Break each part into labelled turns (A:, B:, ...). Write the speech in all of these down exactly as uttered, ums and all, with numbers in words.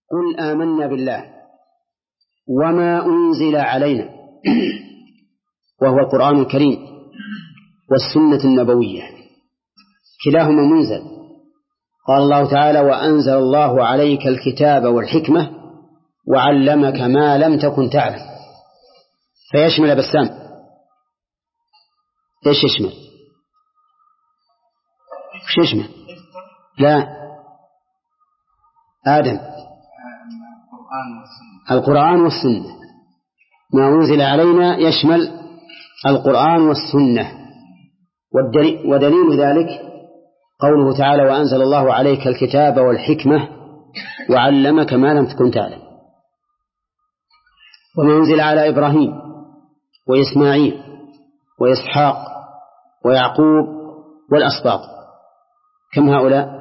A: قل آمنا بالله وما أنزل علينا وهو القرآن الكريم والسنة النبوية كلاهما منزل. قال الله تعالى وأنزل الله عليك الكتاب والحكمة وعلمك ما لم تكن تعلم، فيشمل بسام ايش يشمل؟ ايش يشمل؟ لا آدم القرآن والسنة. ما أنزل علينا يشمل القرآن والسنة، والدليل ودليل ذلك قوله تعالى وأنزل الله عليك الكتاب والحكمة وعلمك ما لم تكن تعلم. وما أنزل على إبراهيم وإسماعيل وإسحاق ويعقوب والأسباط، كم هؤلاء؟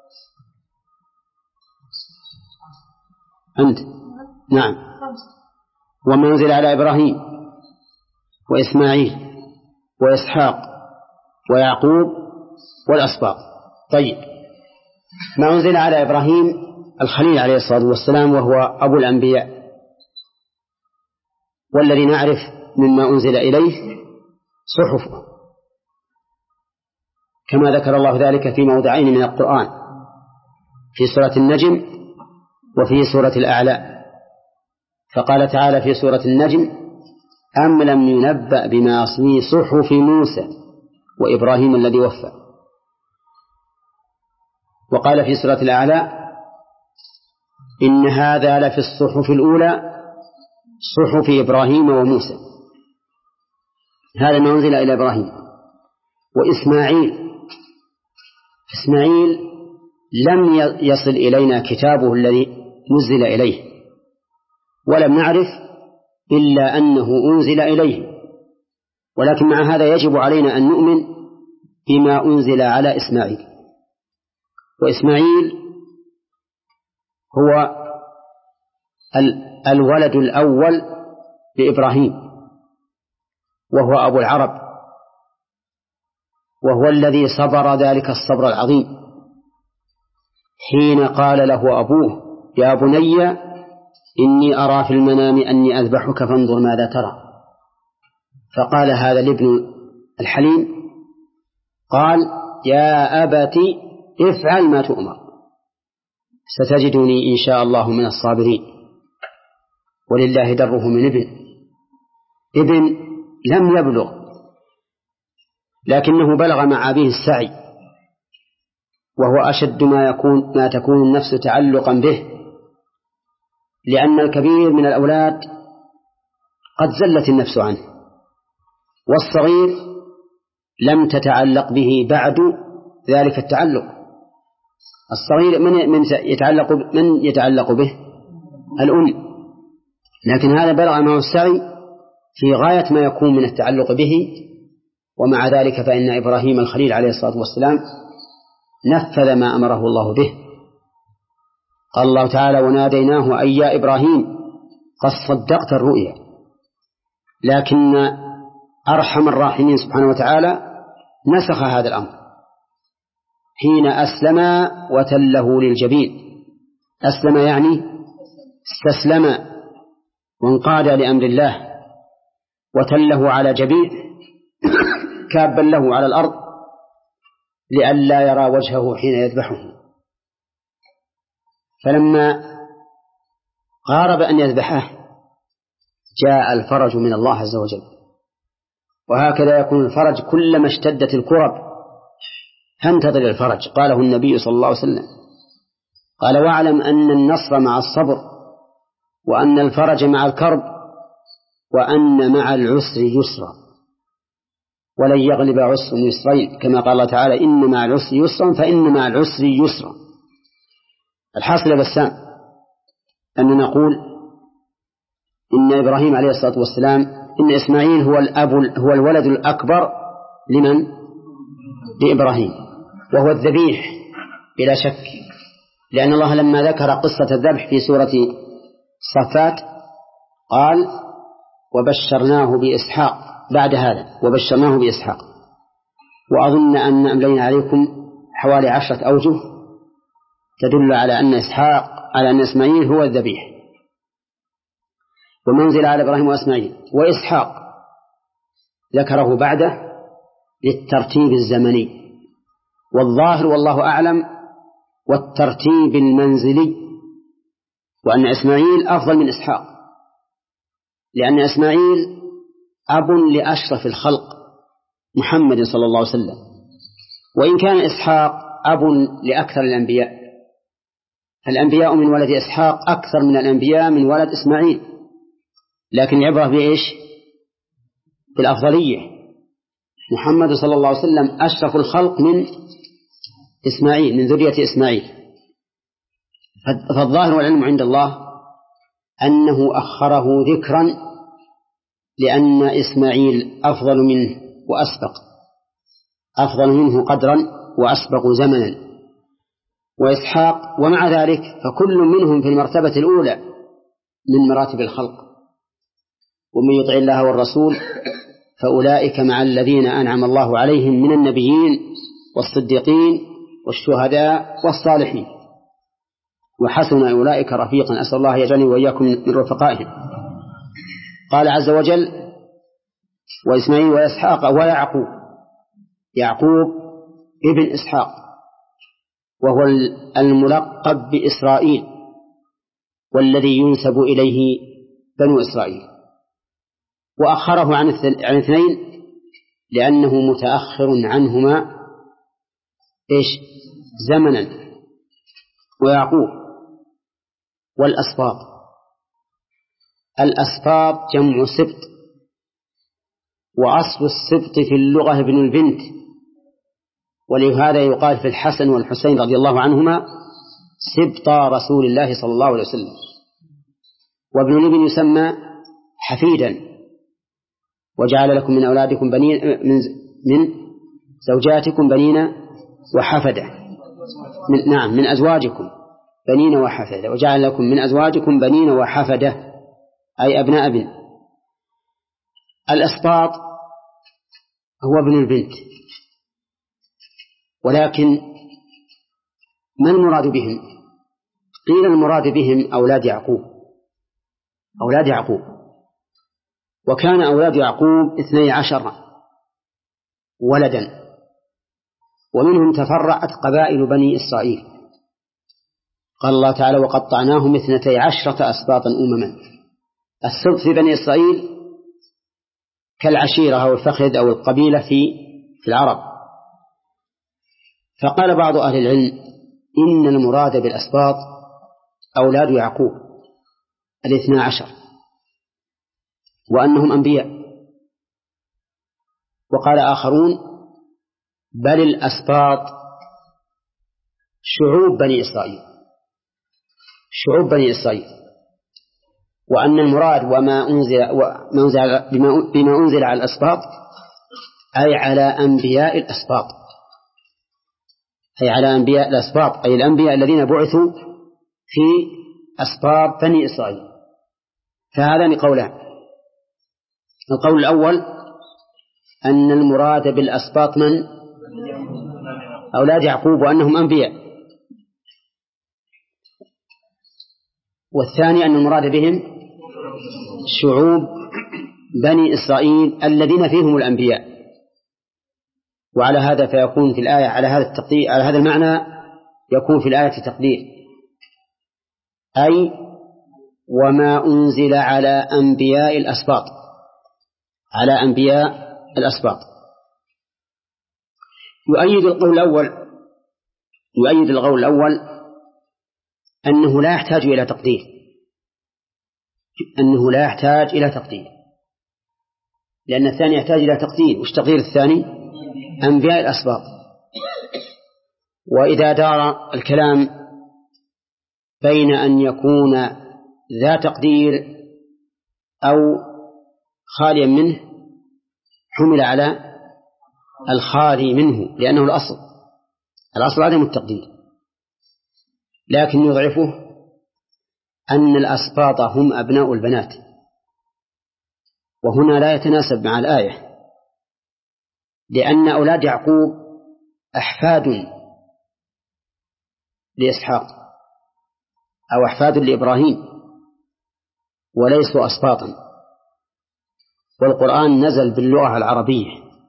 A: أنت نعم. وما أنزل على إبراهيم وإسماعيل وإسحاق ويعقوب والأسباط. طيب، ما أنزل على إبراهيم الخليل عليه الصلاة والسلام وهو أبو الأنبياء، والذي نعرف مما أنزل إليه صحفه، كما ذكر الله ذلك في موضعين من القرآن، في سورة النجم وفي سورة الأعلى. فقال تعالى في سورة النجم أم لم ينبأ بما في صحف موسى وإبراهيم الذي وفى. وقال في سورة الأعلى إن هذا لفي الصحف الأولى صحف إبراهيم وموسى. هذا ما أنزل إلى إبراهيم. وإسماعيل إسماعيل لم يصل إلينا كتابه الذي نزل إليه، ولم نعرف إلا أنه أنزل إليه، ولكن مع هذا يجب علينا أن نؤمن بما أنزل على إسماعيل. وإسماعيل هو الولد الأول لإبراهيم، وهو أبو العرب، وهو الذي صبر ذلك الصبر العظيم حين قال له أبوه يا بني إني أرى في المنام أني أذبحك فانظر ماذا ترى. فقال هذا الابن الحليم قال يا أبت افعل ما تؤمر ستجدني إن شاء الله من الصابرين. ولله دره من ابن ابن لم يبلغ، لكنه بلغ مع أبيه السعي، وهو أشد ما يكون ما تكون النفس تعلقا به، لأن الكبير من الأولاد قد زلت النفس عنه، والصغير لم تتعلق به بعد ذلك التعلق. الصغير من من يتعلق من يتعلق به الأم، لكن هذا بلغ معه السعي في غاية ما يكون من التعلق به. ومع ذلك فإن إبراهيم الخليل عليه الصلاة والسلام نفذ ما أمره الله به. قال الله تعالى وناديناه أي يا إبراهيم قد صدقت الرؤيا. لكن أرحم الراحمين سبحانه وتعالى نسخ هذا الأمر حين أسلم وتله للجبين. أسلم يعني استسلم وانقاد لأمر الله، وتله على جبين كابا له على الأرض لئلا يرى وجهه حين يذبحه. فلما قارب أن يذبحه جاء الفرج من الله عز وجل. وهكذا يكون الفرج كلما اشتدت الكرب فانتظر الفرج. قاله النبي صلى الله عليه وسلم قال واعلم أن النصر مع الصبر، وأن الفرج مع الكرب، وأن مع العسر يسرا، ولن يغلب عسر يسرين، كما قال الله تعالى إن مع العسر يسرا فإن مع العسر يسرا. الحاصل بسام أن نقول إن إبراهيم عليه الصلاة والسلام إن إسماعيل هو الأب هو الولد الأكبر لمن؟ لإبراهيم، وهو الذبيح بلا شك، لأن الله لما ذكر قصة الذبح في سورة صفات قال وبشرناه بإسحاق. بعد هذا وبشرناه بإسحاق. وأظن أن أملينا عليكم حوالي عشرة أوجه تدل على أن إسحاق على أن إسماعيل هو الذبيح، ومنزل على إبراهيم وإسماعيل. وإسحاق ذكره بعده للترتيب الزمني، والظاهر والله أعلم والترتيب المنزلي، وأن إسماعيل أفضل من إسحاق، لأن إسماعيل أب لأشرف الخلق محمد صلى الله عليه وسلم، وإن كان إسحاق أب لأكثر الأنبياء، الأنبياء من ولد إسحاق أكثر من الأنبياء من ولد إسماعيل، لكن العبرة بإيش؟ بالأفضلية. محمد صلى الله عليه وسلم أشرف الخلق من إسماعيل، من ذرية إسماعيل. فالظاهر والعلم عند الله أنه أخره ذكرا لأن إسماعيل أفضل منه وأسبق، أفضل منه قدرا وأسبق زمنا. وإسحاق ومع ذلك فكل منهم في المرتبة الأولى من مراتب الخلق. ومن يطع الله والرسول فأولئك مع الذين أنعم الله عليهم من النبيين والصديقين والشهداء والصالحين وحسن أولئك رفيقا. أسأل الله يجعلني وإياكم من رفقائهم. قال عز وجل: وإسماعيل وإسحاق ويعقوب. يعقوب ابن إسحاق، وهو الملقب بإسرائيل، والذي ينسب إليه بنو إسرائيل. وأخره عن الاثنين لأنه متأخر عنهما إيش زمنا. ويعقوب والأسباط. الأسباط جمع سبط، وأصل السبط في اللغة ابن البنت، ولهذا يقال في الحسن والحسين رضي الله عنهما سبطا رسول الله صلى الله عليه وسلم. وابن الابن يسمى حفيدا. وجعل لكم من أولادكم بنين من, من زوجاتكم بنين وحفدة من نعم من أزواجكم بنين وحفدة، وجعل لكم من أزواجكم بنين وحفدة أي أبناء ابن. الأسباط هو ابن البنت، ولكن ما المراد بهم؟ قيل المراد بهم أولاد يعقوب، أولاد يعقوب. وكان أولاد يعقوب اثني عشر ولدا، ومنهم تفرعت قبائل بني إسرائيل. قال الله تعالى: وقطعناهم اثنتي عشرة أسباطا أمما. السبط في بني إسرائيل كالعشيرة أو الفخذ أو القبيلة في في العرب. فقال بعض أهل العلم إن المراد بالأسباط أولاد يعقوب الاثنى عشر، وأنهم أنبياء. وقال آخرون بل الأسباط شعوب بني إسرائيل، شعوب بني إسرائيل، وأن المراد وما أنزل بما أنزل على الأسباط أي على أنبياء الأسباط، أي على أنبياء الأسباط، أي الأنبياء الذين بعثوا في أسباط بني إسرائيل. فهذان قولان: القول الأول أن المراد بالأسباط من أولاد يعقوب وأنهم أنبياء، والثاني أن المراد بهم شعوب بني إسرائيل الذين فيهم الأنبياء. وعلى هذا فيكون في الآية على هذا التقدير، على هذا المعنى يكون في الآية تقدير، أي وما أنزل على أنبياء الأسباط، على أنبياء الأسباط. يؤيد القول الأول يؤيد القول الأول أنه لا يحتاج إلى تقدير، أنه لا يحتاج إلى تقدير، لأن الثاني يحتاج إلى تقدير. وش تقدير الثاني؟ أنبياء الأسباط. وإذا دار الكلام بين أن يكون ذا تقدير أو خاليا منه حمل على الخالي منه، لأنه الأصل الأصل عدم التقدير. لكن يضعفه أن الأسباط هم أبناء البنات، وهنا لا يتناسب مع الآية، لأن أولاد يعقوب أحفاد لإسحاق أو أحفاد لإبراهيم وليسوا أسباطا، والقرآن نزل باللغة العربية،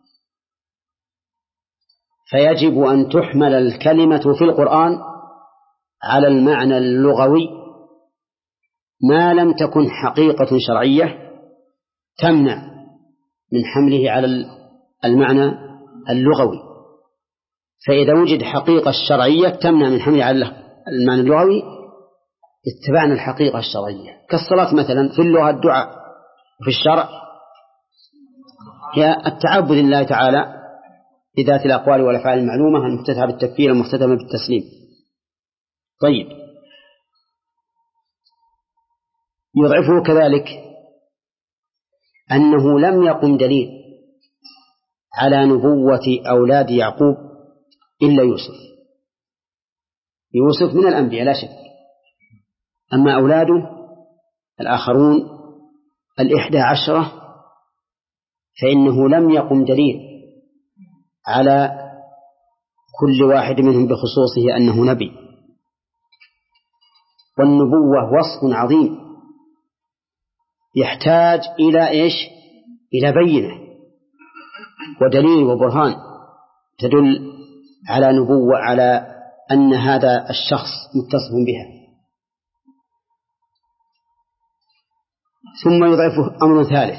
A: فيجب أن تحمل الكلمة في القرآن على المعنى اللغوي ما لم تكن حقيقة شرعية تمنع من حمله على المعنى اللغوي. فإذا وجد حقيقة الشرعية تمنع من حمله على المعنى اللغوي اتبعنا الحقيقة الشرعية، كالصلاة مثلا في اللغة الدعاء، وفي الشرع هي التعبد لله تعالى بذات الأقوال والأفعال المعلومة المفتتحة بالتكبير المختتمة بالتسليم. طيب، يضعفه كذلك أنه لم يقم دليل على نبوة أولاد يعقوب إلا يوسف. يوسف من الأنبياء لا شك، أما أولاده الآخرون الإحدى عشرة فإنه لم يقم دليل على كل واحد منهم بخصوصه أنه نبي. والنبوة وصف عظيم يحتاج إلى إيش؟ إلى بينة ودليل وبرهان تدل على نبوة، على أن هذا الشخص متصف بها. ثم يضعفه أمر ثالث،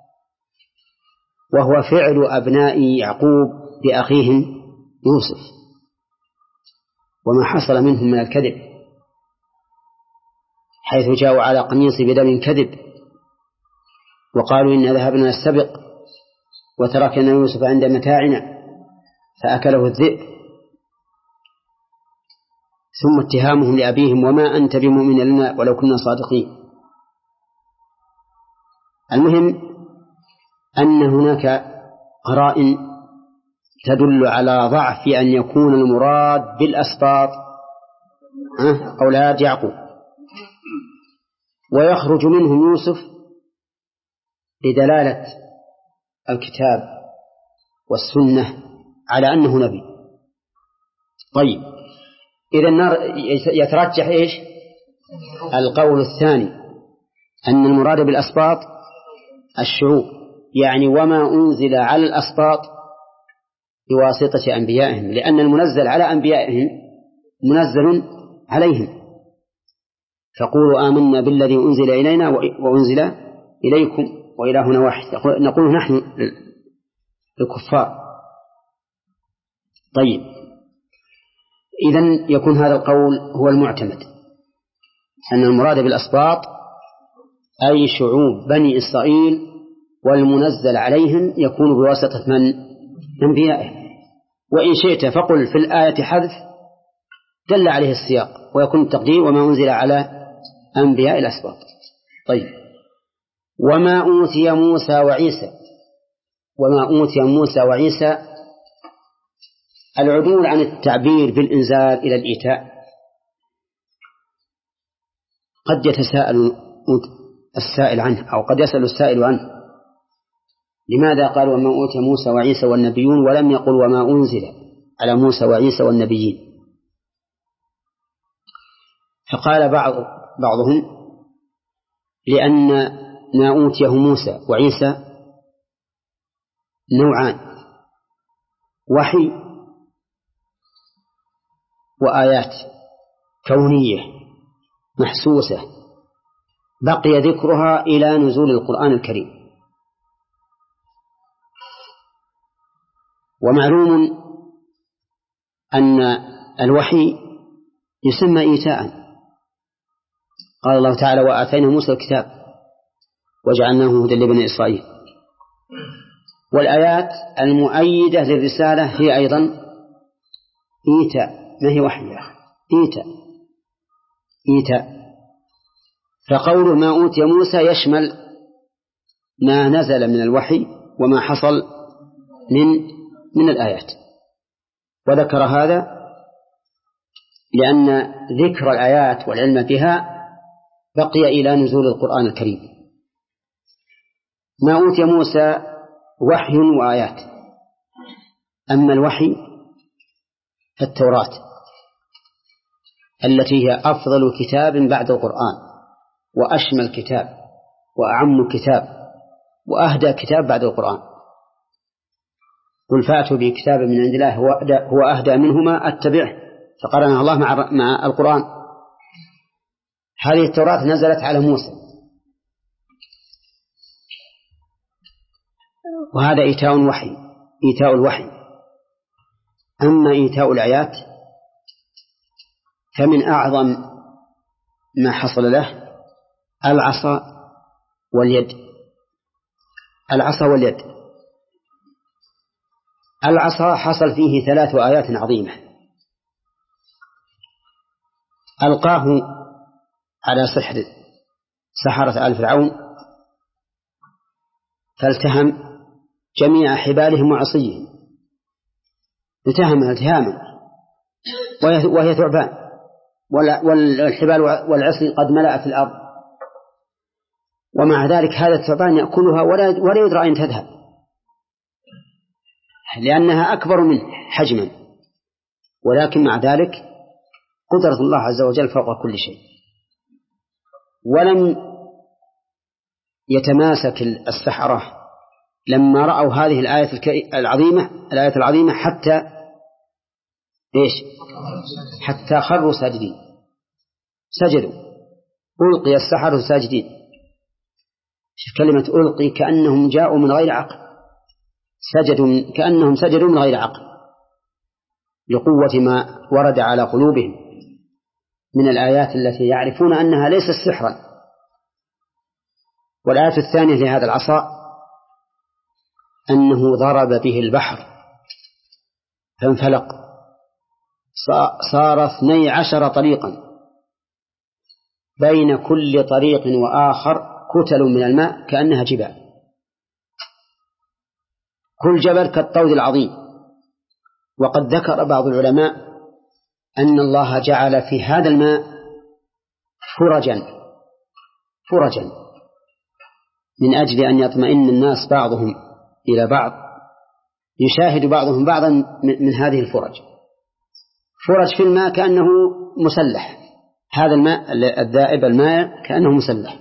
A: وهو فعل أبناء يعقوب بأخيهم يوسف وما حصل منهم من الكذب، حيث جاءوا على قميص بدم كذب وقالوا إن ذهبنا نستبق وتركنا يوسف عند متاعنا فأكله الذئب، ثم اتهامهم لأبيهم وما أنت بمؤمن لنا ولو كنا صادقين. المهم أن هناك قرائن تدل على ضعف أن يكون المراد بالأسباط أولاد يعقوب، ويخرج منهم يوسف بدلالة الكتاب والسنة على أنه نبي. طيب، إذا النار يترجح إيش؟ القول الثاني أن المراد بالأسباط الشعوب، يعني وما أنزل على الأسباط بواسطة أنبيائهم، لأن المنزل على أنبيائهم منزل عليهم. فقولوا آمنا بالذي أنزل إلينا وأنزل إليكم وإلهنا واحد، نقول نحن الكفار. طيب، إذن يكون هذا القول هو المعتمد، أن المراد بالأسباط أي شعوب بني إسرائيل، والمنزل عليهم يكون بواسطة من؟ أنبيائهم. وإن شئت فقل في الآية حذف دل عليه السياق، ويكون التقدير وما أنزل على أنبياء الأسباط. طيب، وما أوتي موسى وعيسى. وما أوتي موسى وعيسى العدول عن التعبير بالإنزال إلى الإيتاء. قد يتساءل السائل عنه، أو قد يسأل السائل عنه، لماذا قال وما أوتي موسى وعيسى والنبيون ولم يقل وما أنزل على موسى وعيسى والنبيين؟ فقال بعض بعضهم لأن ما أوتيه موسى وعيسى نوعان: وحي وآيات كونية محسوسة بقي ذكرها إلى نزول القرآن الكريم. ومعلوم أن الوحي يسمى إيتاء، قال الله تعالى وآتينا موسى الكتاب وجعلناه هدى لبني إسرائيل. والآيات المؤيدة للرسالة هي أيضا إيتاء، ما هي وحي يا أخي؟ إيتاء إيتاء. فقول ما أوتي موسى يشمل ما نزل من الوحي وما حصل من من الآيات. وذكر هذا لأن ذكر الآيات والعلم بها بقي إلى نزول القرآن الكريم. ما أوتي موسى وحي وآيات، أما الوحي فالتوراة التي هي أفضل كتاب بعد القرآن وأشمل كتاب وأعم كتاب وأهدى كتاب بعد القرآن. قل فأتوا بكتاب من عند الله هو أهدى منهما أتبعه، فقرنها الله مع مع القرآن. هذه التوراة نزلت على موسى، وهذا إيتاء الوحي إيتاء الوحي. أما إيتاء الآيات فمن أعظم ما حصل له العصا واليد. العصا واليد العصا حصل فيه ثلاث آيات عظيمة. ألقاه على سحر سحرة آل فرعون فالتهم جميع حبالهم وعصيهم، التهم التهاما وهي ثعبان، والحبال والعصي قد ملأت الأرض، ومع ذلك هذا الثعبان يأكلها ولا يدرى أين تذهب لأنها أكبر منه حجما، ولكن مع ذلك قدرة الله عز وجل فوق كل شيء. ولم يتماسك السحرة لما رأوا هذه الآية العظيمة الآية العظيمة حتى إيش حتى خروا ساجدين، سجدوا، ألقي السحرة ساجدين. شوف كلمة ألقي، كأنهم جاءوا من غير عقل، سجدوا كأنهم سجدوا من غير عقل لقوة ما ورد على قلوبهم من الآيات التي يعرفون أنها ليست سحرا. والآية الثانية لهذا العصا أنه ضرب به البحر فانفلق، صار اثني عشر طريقا بين كل طريق وآخر كتل من الماء كأنها جبال، كل جبل كالطود العظيم. وقد ذكر بعض العلماء أن الله جعل في هذا الماء فرجا فرجا من أجل أن يطمئن الناس بعضهم إلى بعض، يشاهد بعضهم بعضا من هذه الفرج. فرج في الماء كأنه مسلح، هذا الماء الذائب الماء كأنه مسلح.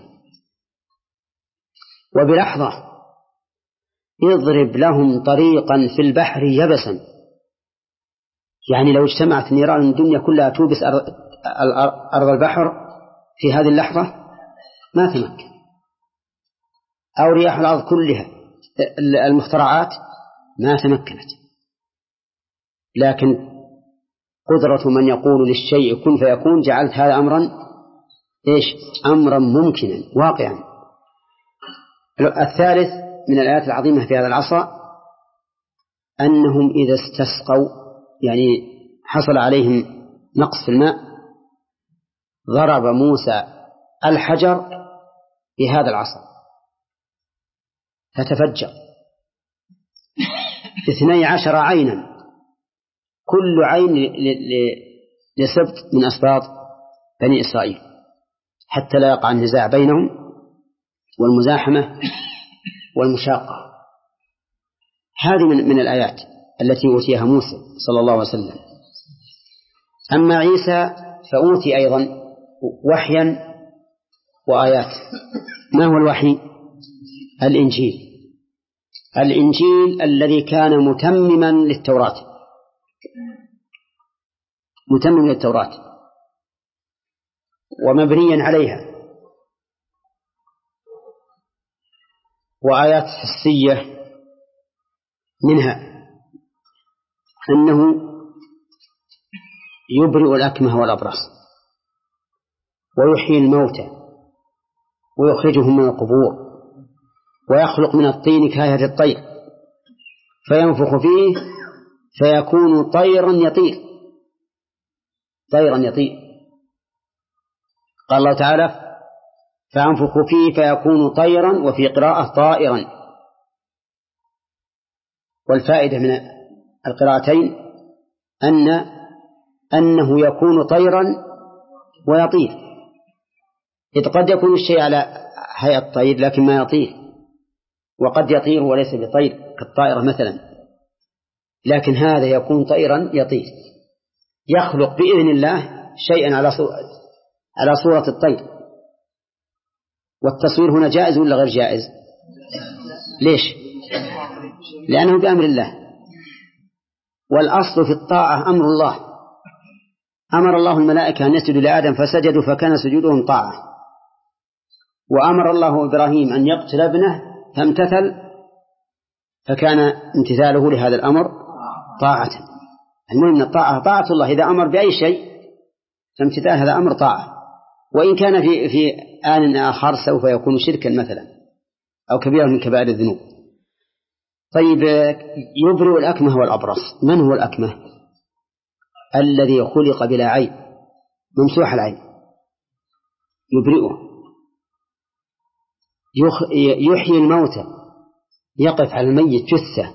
A: وبلحظة يضرب لهم طريقا في البحر يبسا، يعني لو اجتمعت نيران الدنيا كلها توبس أرض البحر في هذه اللحظة ما تمكن، أو رياح الأرض كلها المخترعات ما تمكنت. لكن قدرة من يقول للشيء كن فيكون جعلت هذا أمرا إيش أمرا ممكنا واقعا. الثالث من الآيات العظيمة في هذا العصا أنهم إذا استسقوا، يعني حصل عليهم نقص في الماء، ضرب موسى الحجر بهذا العصا فتفجر اثني عشر عينا، كل عين لسبط من أسباط بني إسرائيل، حتى لا يقع النزاع بينهم والمزاحمة والمشاقة. هذه من, من الآيات التي أوتيها موسى صلى الله عليه وسلم. أما عيسى فأوتي أيضا وحيا وآيات. ما هو الوحي؟ الإنجيل. الإنجيل الذي كان متمما للتوراة، متمما للتوراة ومبنيا عليها، وآيات حسية منها أنه يبرئ الأكمه والأبرص ويحيي الموتى ويخرجهم من القبور ويخلق من الطين كهيئة الطير فينفخ فيه فيكون طيرا يطير طيرا يطير قال الله تعالى فينفخ فيه فيكون طيرا، وفي قراءة طائرا. والفائدة من القراءتين أن أنه يكون طيرا ويطير، إذ قد يكون الشيء على هيئة الطير لكن ما يطير، وقد يطير وليس بطير كالطائرة مثلا، لكن هذا يكون طيرا يطير، يخلق بإذن الله شيئا على صورة على صورة الطير، والتصوير هنا جائز ولا غير جائز؟ ليش؟ لأنه بأمر الله، والأصل في الطاعة أمر الله. أمر الله الملائكة أن يسجدوا لآدم فسجدوا فكان سجودهم طاعة، وأمر الله إبراهيم أن يقتل ابنه فامتثل فكان امتثاله لهذا الأمر طاعة. المهم أن الطاعة طاعة الله، إذا أمر بأي شيء فامتثال هذا أمر طاعة، وإن كان في في آن آخر سوف يكون شركا مثلا أو كبيرا من كبائر الذنوب. طيب، يبرئ الأكمه والأبرص. من هو الأكمه؟ الذي خلق بلا عين، ممسوح العين، يبرئه. يحيي الموتى، يقف على الميت جثة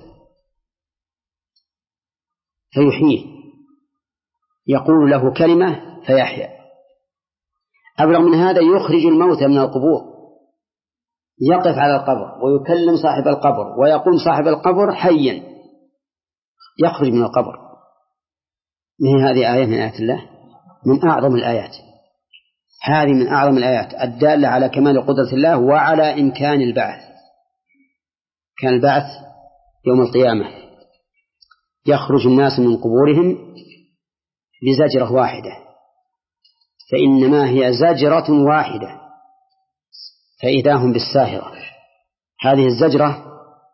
A: فيحييه، يقول له كلمة فيحيا. أبلغ من هذا، يخرج الموتى من القبور، يقف على القبر ويكلم صاحب القبر ويقوم صاحب القبر حيا يخرج من القبر. من هذه آية من آيات الله، من أعظم الآيات. هذه من أعظم الآيات الدالة على كمال قدرة الله وعلى إمكان البعث. كان البعث يوم القيامة، يخرج الناس من قبورهم بزجرة واحدة، فإنما هي زجرة واحدة فإذا هم بالساهرة. هذه الزجرة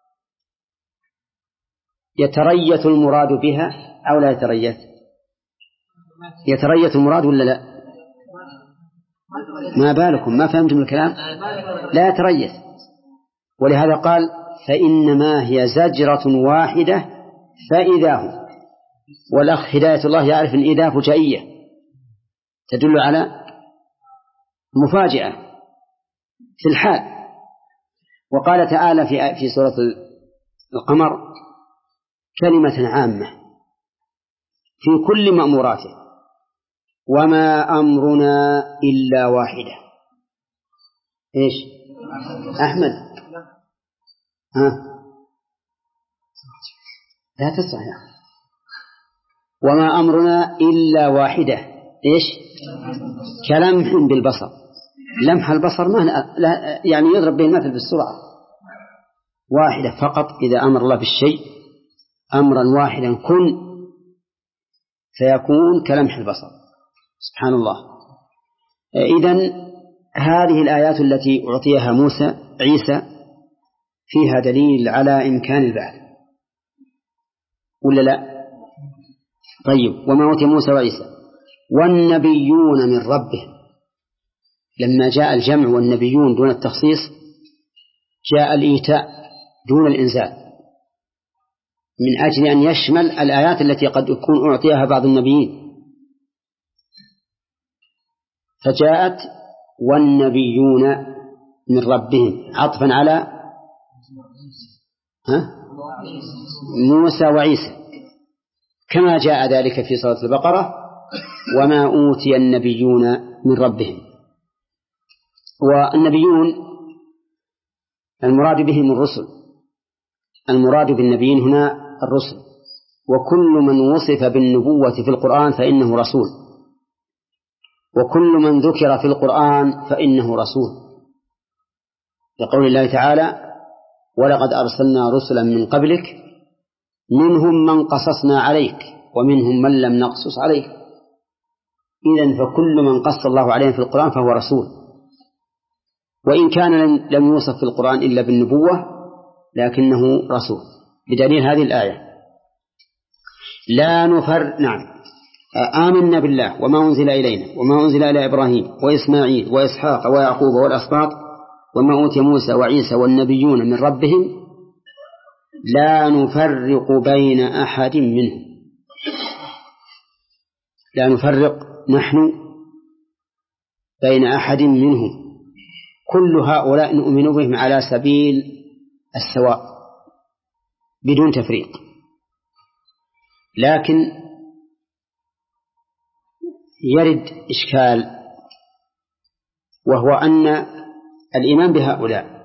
A: يتريث المراد بها أو لا يتريث؟ يتريث المراد ولا لا؟ ما بالكم، ما فهمتم الكلام؟ لا يتريث. ولهذا قال فإنما هي زجرة واحدة فإذا هم. والأخ هداية الله يعرف أن إذا فجائية تدل على مفاجأة في الحال. وقال تعالى في في سورة القمر كلمة عامة في كل مأموراته: وما أمرنا إلا واحدة. إيش أحمد؟ ها لا تسمع يا أخي. وما أمرنا إلا واحدة، إيش؟ كلمح بالبصر. لمح البصر ما لا يعني يضرب به المثل بالسرعة. واحدة فقط. إذا أمر الله بالشيء أمرا واحدا كن فيكون كلمح البصر. سبحان الله. إذن هذه الآيات التي أعطيها موسى عيسى فيها دليل على إمكان البعث ولا لا؟ طيب، وما أوتي موسى وعيسى والنبيون من ربهم. لما جاء الجمع والنبيون دون التخصيص جاء الإيتاء دون الإنزال، من أجل أن يشمل الآيات التي قد يكون أعطيها بعض النبيين، فجاءت والنبيون من ربهم عطفا على ها؟ موسى وعيسى، كما جاء ذلك في سورة البقرة وما أوتي النبيون من ربهم. والنبيون المراد بهم الرسل، المراد بالنبيين هنا الرسل، وكل من وصف بالنبوة في القرآن فإنه رسول، وكل من ذكر في القرآن فإنه رسول، لقول الله تعالى ولقد أرسلنا رسلا من قبلك منهم من قصصنا عليك ومنهم من لم نقصص عليك. إذن فكل من قص الله عليه في القرآن فهو رسول، وإن كان لم يوصف في القرآن إلا بالنبوة لكنه رسول، بدليل هذه الآية لا نفر نعم آمنا بالله وما أنزل إلينا وما أنزل إلى إبراهيم وإسماعيل وإسحاق ويعقوب والأسباط وما أوتي موسى وعيسى والنبيون من ربهم لا نفرق بين أحد منهم. لا نفرق نحن بين أحد منهم، كل هؤلاء نؤمن بهم على سبيل السواء بدون تفريق. لكن يرد إشكال، وهو أن الإيمان بهؤلاء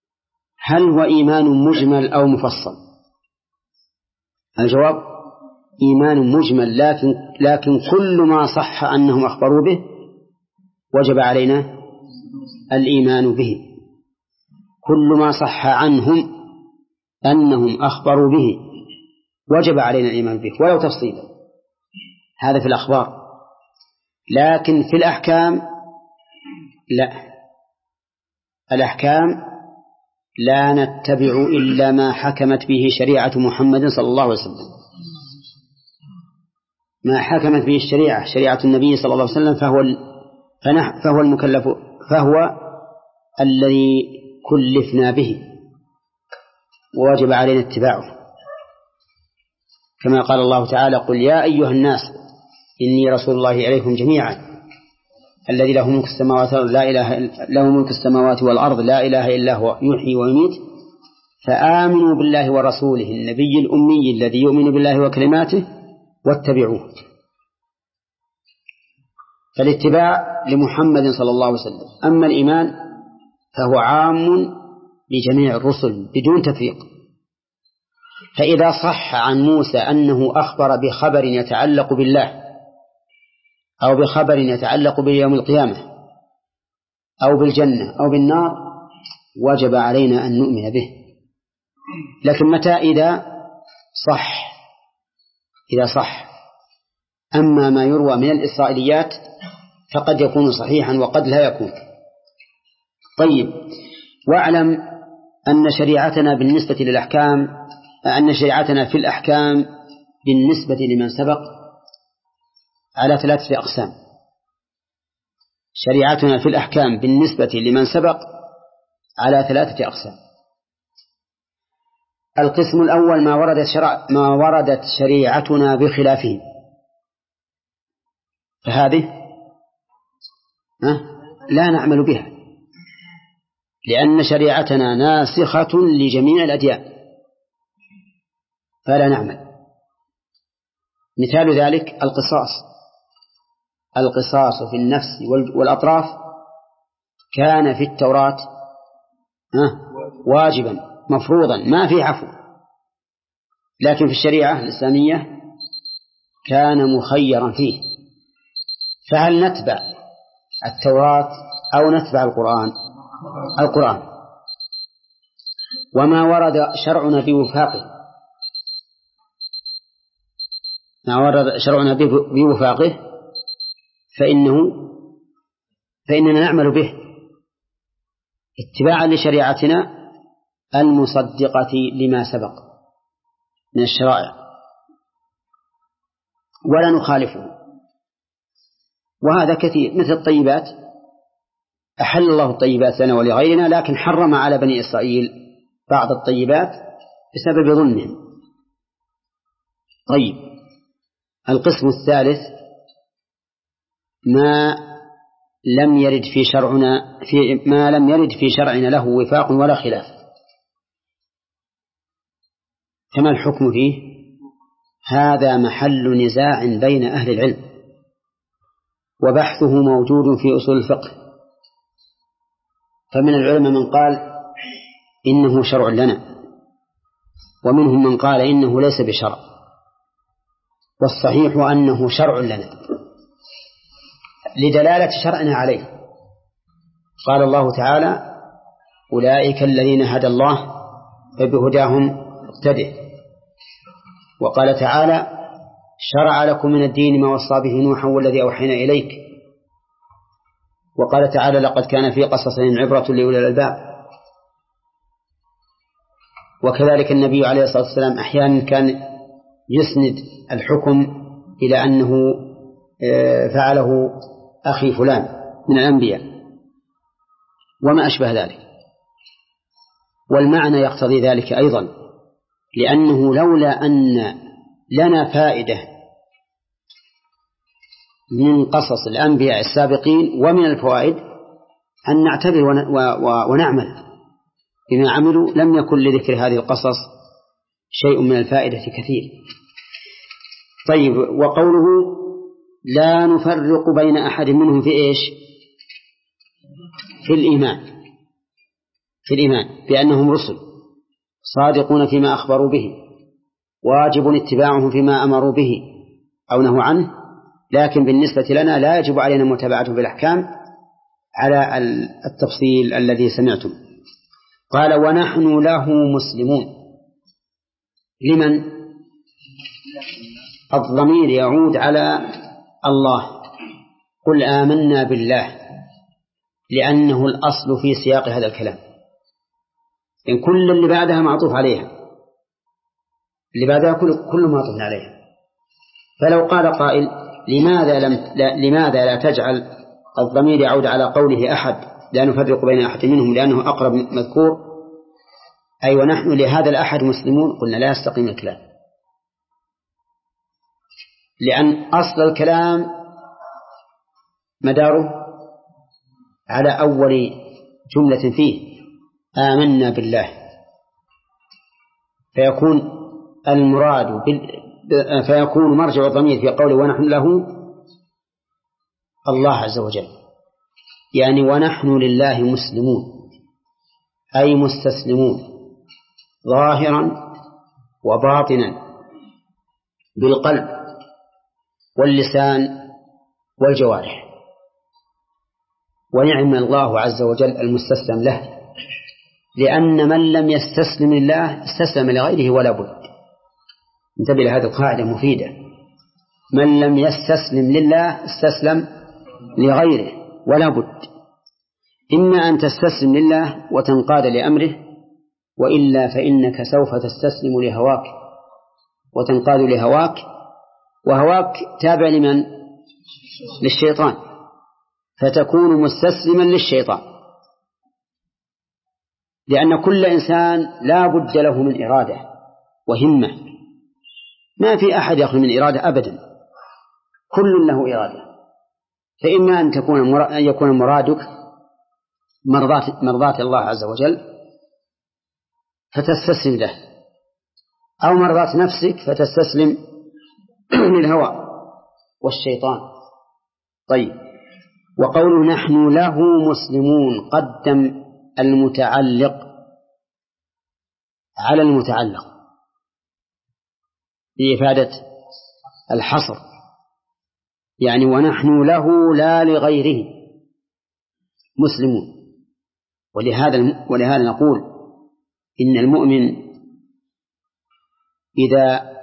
A: هل هو إيمان مجمل أو مفصل؟ الجواب إيمان مجمل، لكن, لكن كل ما صح أنهم أخبروا به وجب علينا الإيمان به. كل ما صح عنهم أنهم أخبروا به وجب علينا الإيمان به ولو تفصيلا. هذا في الأخبار. لكن في الأحكام لا، الأحكام لا نتبع إلا ما حكمت به شريعة محمد صلى الله عليه وسلم. ما حكمت به الشريعة شريعة النبي صلى الله عليه وسلم فهو فهو المكلف، فهو الذي كلفنا به وواجب علينا اتباعه، كما قال الله تعالى: قل يا أيها الناس إني رسول الله إليكم جميعا الذي له ملك السماوات لا إله له ملك السماوات والأرض لا إله إلا هو يحيي ويميت فآمنوا بالله ورسوله النبي الأمي الذي يؤمن بالله وكلماته واتبعوه. فالاتباع لمحمد صلى الله عليه وسلم. أما الإيمان فهو عام لجميع الرسل بدون تفريق. فإذا صح عن موسى أنه أخبر بخبر يتعلق بالله أو بخبر يتعلق بيوم القيامة أو بالجنة أو بالنار وجب علينا أن نؤمن به. لكن متى؟ إذا صح إذا صح. أما ما يروى من الإسرائيليات فقد يكون صحيحا وقد لا يكون. طيب، واعلم أن شريعتنا بالنسبة للأحكام أن شريعتنا في الأحكام بالنسبة لمن سبق على ثلاثة أقسام. شريعتنا في الأحكام بالنسبة لمن سبق على ثلاثة أقسام. القسم الأول ما وردت, شرع ما وردت شريعتنا بخلافه، فهذه لا نعمل بها لأن شريعتنا ناسخة لجميع الأديان فلا نعمل. مثال ذلك القصاص. القصاص في النفس والأطراف كان في التوراة واجبا مفروضا ما في عفو، لكن في الشريعة الإسلامية كان مخيرا فيه. فهل نتبع التوراة أو نتبع القرآن؟ القرآن. وما ورد شرعنا بوفاقه ما ورد شرعنا بوفاقه فإنه فإننا نعمل به اتباعا لشريعتنا المصدقة لما سبق من الشرائع ولا نخالفه. وهذا كثير، مثل الطيبات، أحل الله الطيبات لنا ولغيرنا لكن حرم على بني إسرائيل بعض الطيبات بسبب ظلمهم. طيب، القسم الثالث ما لم يرد في شرعنا في ما لم يرد في شرعنا له وفاق ولا خلاف. فما الحكم فيه؟ هذا محل نزاع بين أهل العلم وبحثه موجود في أصول الفقه. فمن العلماء من قال إنه شرع لنا، ومنهم من قال إنه ليس بشرع، والصحيح أنه شرع لنا لدلالة شرعنا عليه. قال الله تعالى: أولئك الذين هدى الله فبهداهم اقتده. وقال تعالى: شرع لكم من الدين ما وصى به نوحا والذي أوحينا إليك. وقال تعالى: لقد كان في قصصهم عبرة لأولي الألباب. وكذلك النبي عليه الصلاة والسلام أحيانا كان يسند الحكم إلى أنه فعله أخي فلان من الأنبياء وما أشبه ذلك. والمعنى يقتضي ذلك أيضا، لأنه لولا أن لنا فائدة من قصص الأنبياء السابقين ومن الفوائد أن نعتبر ونعمل بما عملوا لم يكن لذكر هذه القصص شيء من الفائدة كثير. طيب، وقوله لا نفرق بين أحد منهم في إيش؟ في الإيمان في الإيمان بأنهم رسل صادقون فيما أخبروا به واجب اتباعهم فيما أمروا به أو نهوا عنه، لكن بالنسبة لنا لا يجب علينا متابعته بالأحكام على التفصيل الذي سمعتم. قال ونحن له مسلمون. لمن؟ الضمير يعود على الله. قل آمنا بالله، لأنه الأصل في سياق هذا الكلام، إن كل اللي بعدها معطوف عليها، اللي بعدها كل كل معطوف عليها. فلو قال قائل لماذا لم لا لماذا لا تجعل الضمير يعود على قوله أحد لا نفرق بين أحد منهم لأنه أقرب مذكور، أي ونحن لهذا الأحد مسلمون، قلنا لا يستقيم الكلام، لأن أصل الكلام مداره على أول جملة فيه آمنا بالله، فيكون المراد بال... فيكون مرجع الضمير في قوله ونحن له الله عز وجل، يعني ونحن لله مسلمون أي مستسلمون ظاهرا وباطنا بالقلب واللسان والجوارح. ونعم الله عز وجل المستسلم له، لأن من لم يستسلم لله استسلم لغيره ولا بد. انتبه لهذه القاعدة مفيدة، من لم يستسلم لله استسلم لغيره ولا بد، إما أن تستسلم لله وتنقاد لأمره، وإلا فإنك سوف تستسلم لهواك وتنقاد لهواك، وهواك تابع لمن؟ للشيطان، فتكون مستسلما للشيطان، لأن كل إنسان لا بد له من إرادة وهمة، ما في أحد يخلو من إرادة أبدا، كل له إرادة، فإما أن تكون أن يكون مرادك مرضات مرضات الله عز وجل فتستسلم له، أو مرضات نفسك فتستسلم للهوى والشيطان. طيب، وقول نحن له مسلمون قدم المتعلق على المتعلق لإفادة الحصر، يعني ونحن له لا لغيره مسلمون. ولهذا ولهذا نقول إن المؤمن إذا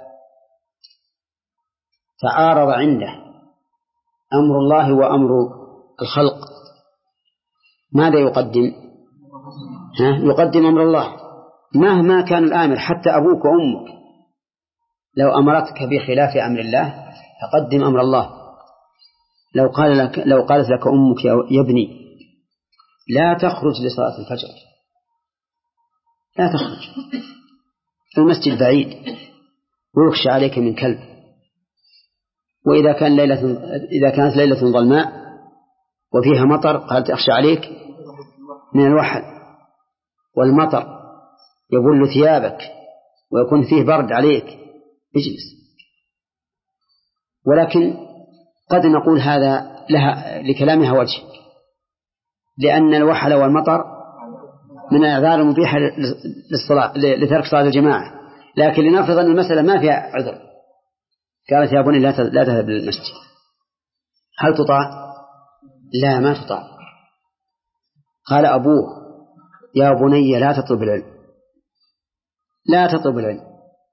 A: تعارض عنده أمر الله وأمر الخلق ماذا يقدم؟ ها؟ يقدم أمر الله مهما كان الآمر، حتى أبوك وأمك لو أمرتك بخلاف أمر الله فقدم أمر الله. لو قال لك لو قالت لك أمك يا ابني لا تخرج لصلاة الفجر، لا تخرج، المسجد بعيد ويخشى عليك من كلب، وإذا كان ليلة إذا كانت ليلة ظلماء وفيها مطر قالت أخشى عليك من الوحل والمطر يبل ثيابك ويكون فيه برد عليك، اجلس. ولكن قد نقول هذا لها لكلامها وجه، لأن الوحل والمطر من الأعذار المبيحة للصلاة لترك صلاة الجماعة، لكن لنفرض أن المسألة ما فيها عذر، قالت يا بني لا تذهب للمسجد، هل تطاع؟ لا، ما تطاع. قال أبوه يا بني لا تطلب العلم، لا تطلب العلم،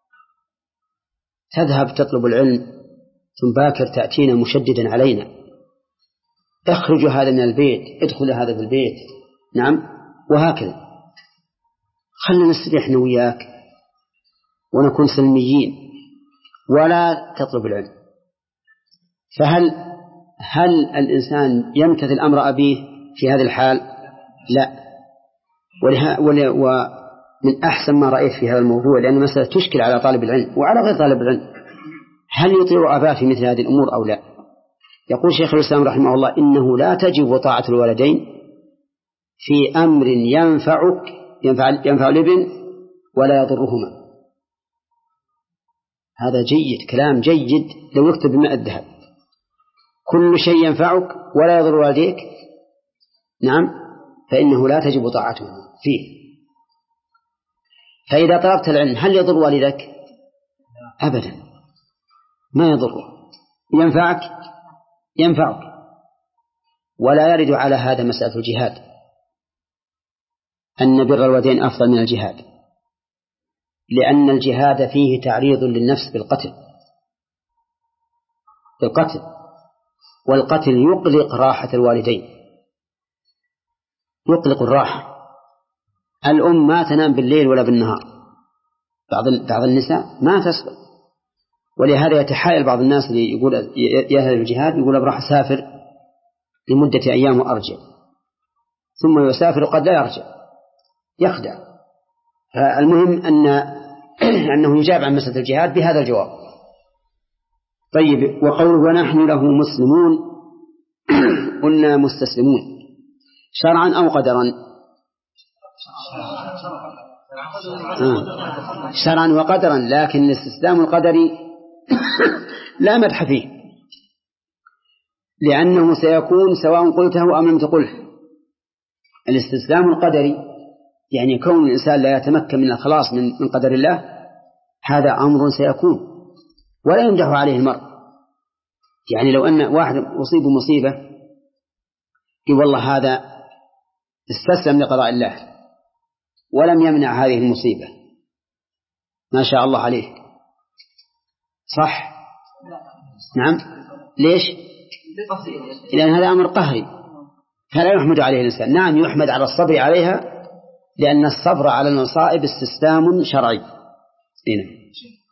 A: تذهب تطلب العلم ثم باكر تأتينا مشددا علينا، اخرج هذا من البيت، ادخل هذا في البيت، نعم، وهكذا، خلنا نستريح وياك ونكون سلميين ولا تطلب العلم. فهل هل الإنسان يمتثل أمر أبيه في هذه الحال؟ لا. ومن أحسن ما رأيت في هذا الموضوع، لأن المسألة تشكل على طالب العلم وعلى غير طالب العلم، هل يطيع أباه في مثل هذه الأمور أو لا؟ يقول شيخ الإسلام رحمه الله إنه لا تجب طاعة الوالدين في أمر ينفعك ينفع, ينفع الابن ولا يضرهما. هذا جيد، كلام جيد لو يكتب بماء الذهب، كل شيء ينفعك ولا يضر والديك، نعم، فإنه لا تجب طاعته فيه. فإذا طلبت العلم هل يضر والدك؟ أبدا ما يضره، ينفعك ينفعك. ولا يرد على هذا مسألة الجهاد أن بر الوالدين أفضل من الجهاد، لأن الجهاد فيه تعريض للنفس بالقتل بالقتل والقتل يقلق راحة الوالدين، يقلق الراحة. الأم ما تنام بالليل ولا بالنهار، بعض بعض النساء ما تصبر، ولهذا يتحايل بعض الناس اللي يقول يذهب الجهاد يقول أبرح أسافر لمدة أيام وأرجع، ثم يسافر قد لا يرجع، يخدع. المهم أن أنه يجاب عن مسألة الجهاد بهذا الجواب. طيب، وقوله ونحن له مسلمون، قلنا مستسلمون شرعا أو قدرا؟ آه. شرعا وقدرا، لكن الاستسلام القدري لا مدح فيه، لأنه سيكون سواء قلته أم لم تقله. الاستسلام القدري يعني كون الإنسان لا يتمكن من الخلاص من, من قدر الله، هذا أمر سيكون ولا يمدح عليه المرء. يعني لو أن واحد أصيب مصيبة يقول والله هذا استسلم لقضاء الله ولم يمنع هذه المصيبة، ما شاء الله عليه، صح؟ نعم. ليش؟ لأن هذا أمر قهري فلا يحمد عليه الإنسان. نعم يحمد على الصبر عليها، لأن الصبر على المصائب استسلام شرعي. هنا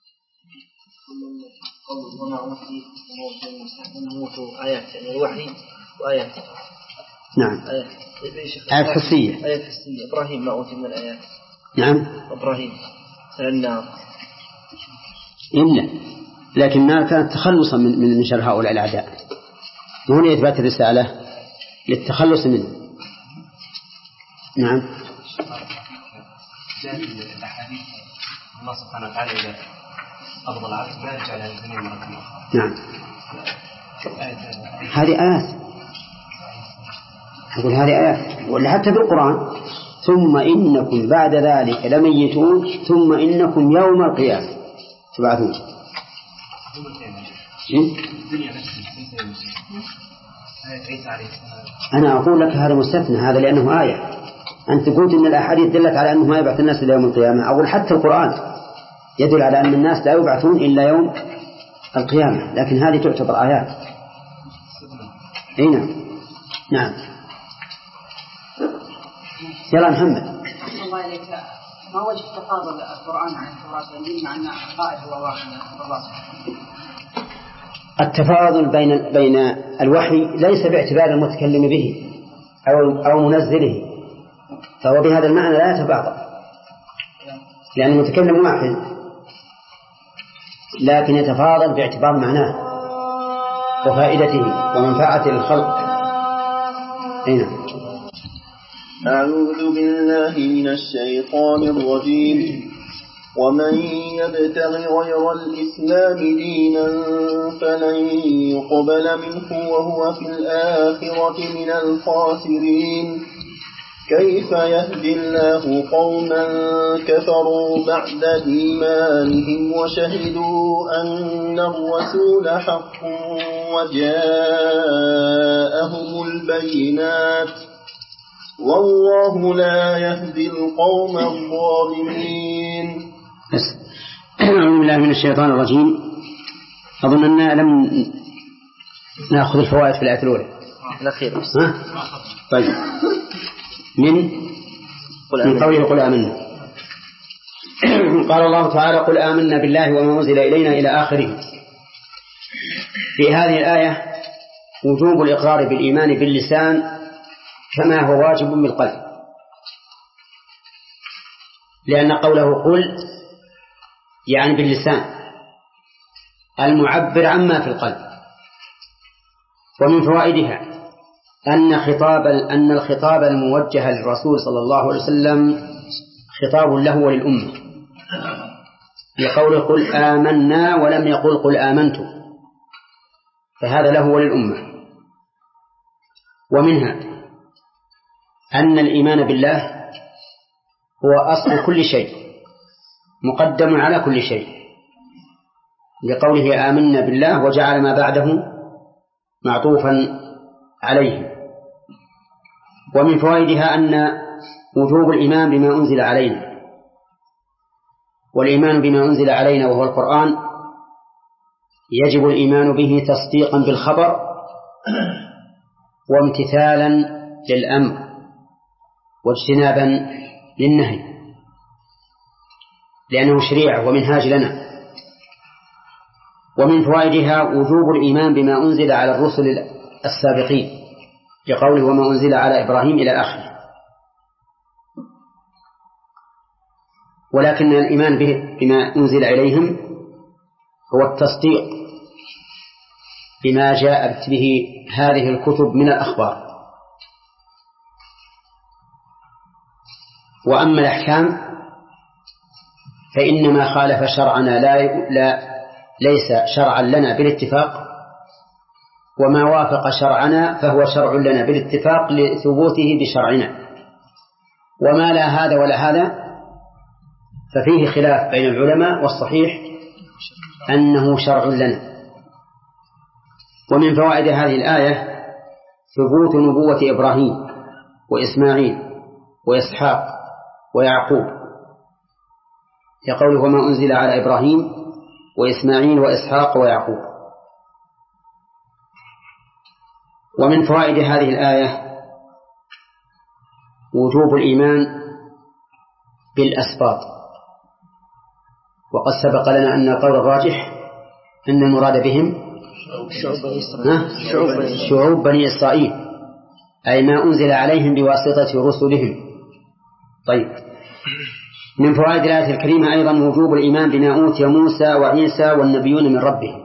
B: آيات يعني الوحي وآيات.
A: نعم آيات حسية.
B: آيات حسية. إبراهيم ما أوتي من الآيات.
A: نعم
B: إبراهيم سأل النار
A: إلا لكن ما كانت تخلصا من من شر هؤلاء الأعداء، وهنا إثبات الرسالة للتخلص منه. نعم.
C: جاء الأحاديث الله سبحانه وتعالى إذا أفضل العرش ما يرجع لها الدنيا مرة أخرى.
A: نعم هذه آيات، أقول هذه آيات، ولا حتى في القرآن ثم إنكم بعد ذلك لميتون ثم إنكم يوم القيامة تبعثون. أنا أقول لك هذا مستثنى، هذا لأنه آية. أنت قلت إن الأحاديث دلت على أنه ما يبعث الناس إلى يوم القيامة، أقول حتى القرآن يدل على أن الناس لا يبعثون إلا يوم القيامة، لكن هذه تعتبر آيات. أي نعم. نعم يلا محمد.
D: الله إليك، ما وجه تفاضل القرآن عن التوراة والإنجيل مع أن القائد هو واحد؟
A: التفاضل بين بين الوحي ليس باعتبار المتكلم به أو أو منزله، فهو بهذا المعنى لا يتفاضل، لأن المتكلم واحد، لكن يتفاضل باعتبار معناه وفائدته ومنفعته للخلق. هنا
E: أعوذ بالله من الشيطان الرجيم. ومن يبتغ غير الإسلام دينا فلن يقبل منه وهو في الآخرة من الخاسرين. كيف يهدي الله قوما كفروا بعد إيمانهم وشهدوا أن الرسول حق وجاءهم البينات والله لا يهدي القوم الظالمين.
A: أعوذ بالله من الشيطان الرجيم. أظن أننا لم نأخذ الفوائد في الآية الأولى
B: الأخيرة.
A: طيب من من قوله قل آمنا. قال الله تعالى قل آمنا بالله وما أنزل إلينا إلى آخره. في هذه الآية وجوب الإقرار بالإيمان باللسان كما هو واجب بالقلب، لأن قوله قل يعني باللسان المعبر عما في القلب. ومن فوائدها أن خطاب أن الخطاب الموجه للرسول صلى الله عليه وسلم خطاب له وللأمة، لقوله قل آمنا ولم يقل قل آمنت، فهذا له وللأمة. ومنها أن الإيمان بالله هو أصل كل شيء، مقدم على كل شيء، بقوله آمنا بالله وجعل ما بعده معطوفا عليه. ومن فوائدها أن وجوب الإيمان بما أنزل علينا، والإيمان بما أنزل علينا وهو القرآن يجب الإيمان به تصديقا بالخبر وامتثالا للأمر واجتنابا للنهي، لأنه شريعة ومنهاج لنا. ومن فوائدها وجوب الإيمان بما أنزل على الرسل السابقين لقوله وما أنزل على إبراهيم إلى آخره. ولكن الإيمان به بما أنزل إليهم هو التصديق بما جاءت به هذه الكتب من الأخبار. وأما الأحكام فإنما خالف شرعنا لا, لا ليس شرعا لنا بالاتفاق، وما وافق شرعنا فهو شرع لنا بالاتفاق لثبوته بشرعنا، وما لا هذا ولا هذا ففيه خلاف بين العلماء، والصحيح أنه شرع لنا. ومن فوائد هذه الآية ثبوت نبوة إبراهيم وإسماعيل وإسحاق ويعقوب، يقول وما أنزل على إبراهيم وإسماعيل وإسحاق ويعقوب. ومن فوائد هذه الآية وجوب الإيمان بالأسباط، وقد سبق لنا أن القول الراجح أن المراد بهم شعوب بني إسرائيل، أي ما أنزل عليهم بواسطة رسلهم. طيب، من فوائد الآية الكريمة أيضا وجوب الإيمان بما أوتي موسى وعيسى والنبيون من ربهم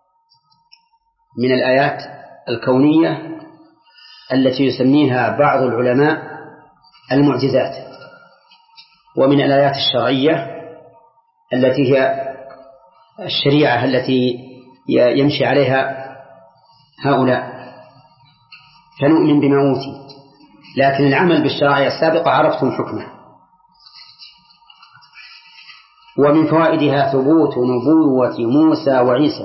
A: من الآيات الكونية التي يسميها بعض العلماء المعجزات، ومن الآيات الشرعية التي هي الشريعة التي يمشي عليها هؤلاء. فنؤمن بما أوتي، لكن العمل بالشرائع السابقة عرفتم حكمه. ومن فوائدها ثبوت نبوة موسى وعيسى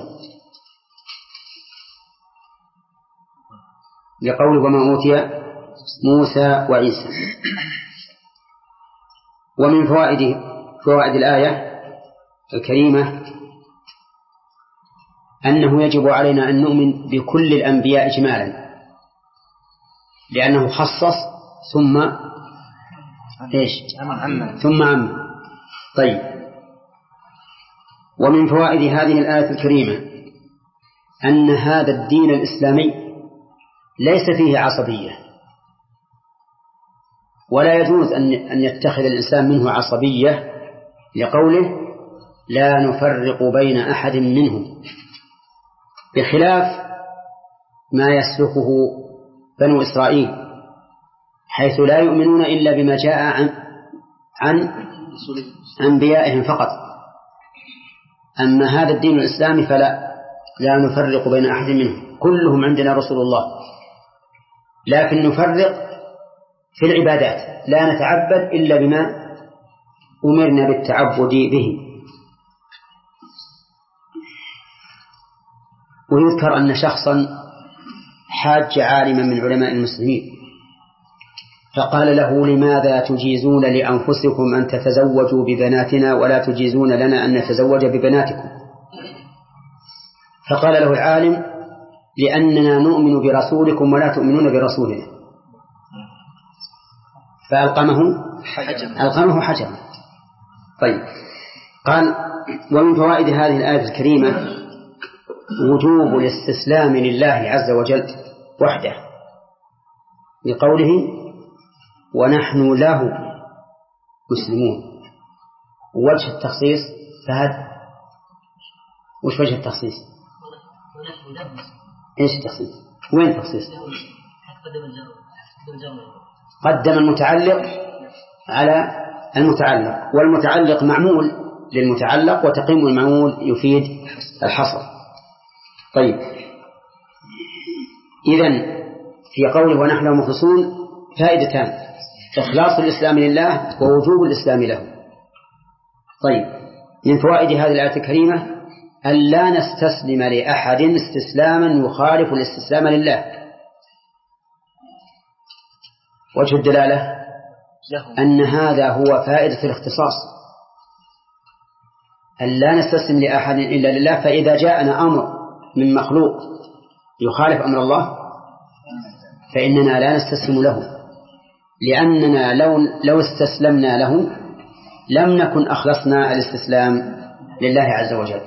A: لقول وما أوتي موسى وعيسى. ومن فوائد فوائد الآية الكريمة أنه يجب علينا أن نؤمن بكل الأنبياء إجمالا، لأنه خصص ثم إيش ثم عم. طيب، ومن فوائد هذه الآية الكريمة أن هذا الدين الإسلامي ليس فيه عصبية، ولا يجوز أن يتخذ الإنسان منه عصبية، لقوله لا نفرق بين أحد منهم، بخلاف ما يسلكه بنو إسرائيل حيث لا يؤمنون إلا بما جاء عن, عن أنبيائهم فقط. أما هذا الدين الإسلامي فلا لا نفرق بين أحد منهم، كلهم عندنا رسول الله، لكن نفرق في العبادات، لا نتعبد إلا بما أمرنا بالتعبد به. ويذكر أن شخصا حاج عالما من علماء المسلمين فقال له لماذا تجيزون لأنفسكم أن تتزوجوا ببناتنا ولا تجيزون لنا أن نتزوج ببناتكم؟ فقال له العالم لأننا نؤمن برسولكم ولا تؤمنون برسولنا، فألقمه ألقمه حجرا. طيب، قال ومن فوائد هذه الآية الكريمة وجوب الاستسلام لله عز وجل وحده، لقوله ونحن له مسلمون. وجه التخصيص فهد وش وجه التخصيص؟ ايش التخصيص؟ وين التخصيص؟ قدم المتعلق على المتعلق، والمتعلق معمول للمتعلق، وتقييم المعمول يفيد الحصر. طيب، إذن في قوله ونحن له مخلصون فائدتان: إخلاص الإسلام لله ووجوب الإسلام له. طيب، من فوائد هذه الآية الكريمة أن لا نستسلم لأحد استسلاما يخالف الاستسلام لله. وجه الدلالة أن هذا هو فائدة الاختصاص، أن لا نستسلم لأحد إلا لله. فإذا جاءنا أمر من مخلوق يخالف أمر الله فإننا لا نستسلم له، لأننا لو, لو استسلمنا له لم نكن أخلصنا الاستسلام لله عز وجل.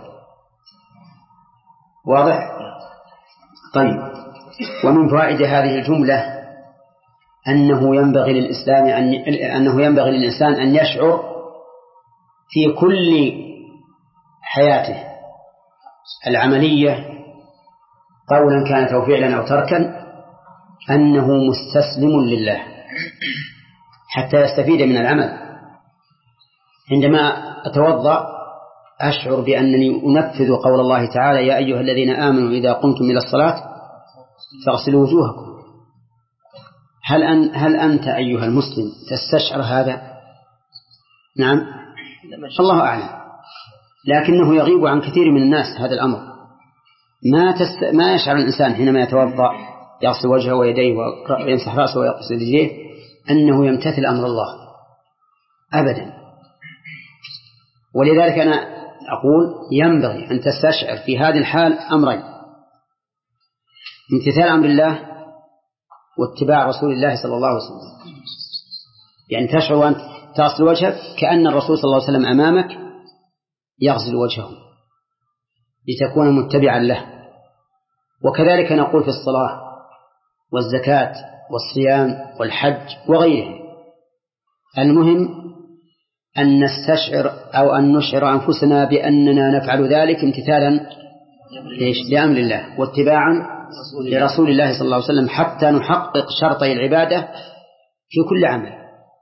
A: واضح؟ طيب. ومن فوائد هذه الجملة أنه ينبغي للإسلام أن أنه ينبغي للإنسان أن يشعر في كل حياته العملية قولا كانت أو فعلا أو تركا أنه مستسلم لله حتى يستفيد من العمل. عندما أتوضأ أشعر بأنني أنفذ قول الله تعالى: يا أيها الذين آمنوا إذا قمتم إلى الصلاة فاغسلوا وجوهكم. هل, أن هل أنت أيها المسلم تستشعر هذا؟ نعم، الله أعلم، لكنه يغيب عن كثير من الناس هذا الأمر. ما, تست... ما يشعر الإنسان حينما يتوضأ يغسل وجهه ويديه ويمسح رأسه ويغسل رجليه أنه يمتثل أمر الله أبدا. ولذلك أنا أقول ينبغي أن تستشعر في هذه الحال أمرين: امتثال أمر الله واتباع رسول الله صلى الله عليه وسلم. يعني تشعر أن تغسل وجهك كأن الرسول صلى الله عليه وسلم أمامك يغسل وجهه لتكون متبعا له. وكذلك نقول في الصلاة والزكاة والصيام والحج وغيره. المهم أن نستشعر أو أن نشعر أنفسنا بأننا نفعل ذلك امتثالا لأمر الله واتباعا لرسول الله صلى الله عليه وسلم حتى نحقق شرطي العبادة في كل عمل.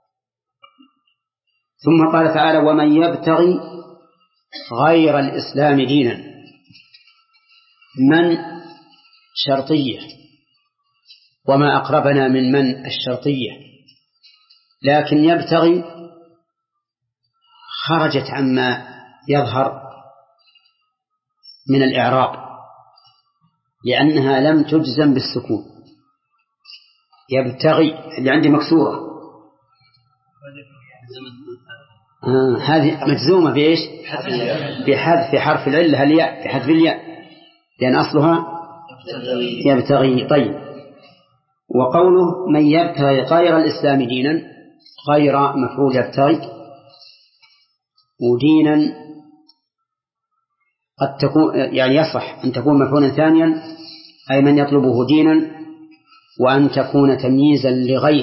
A: ثم قال تعالى: ومن يبتغي غير الإسلام دينا. من شرطية، وما أقربنا من من الشرطية، لكن يبتغي خرجت عما يظهر من الإعراب لأنها لم تجزم بالسكون. يبتغي اللي عندي مكسورة آه هذه مجزومة بإيش؟ بحذف حرف العلة الياء، بحذف الياء لأن أصلها يبتغي. طيب. وقوله من يبتغي غير الإسلام دينا، غير مفعول يبتغي، ودينا قد تكون يعني يصح أن تكون مفعولا ثانيا أي من يطلبه دينا، وأن تكون تمييزا لغير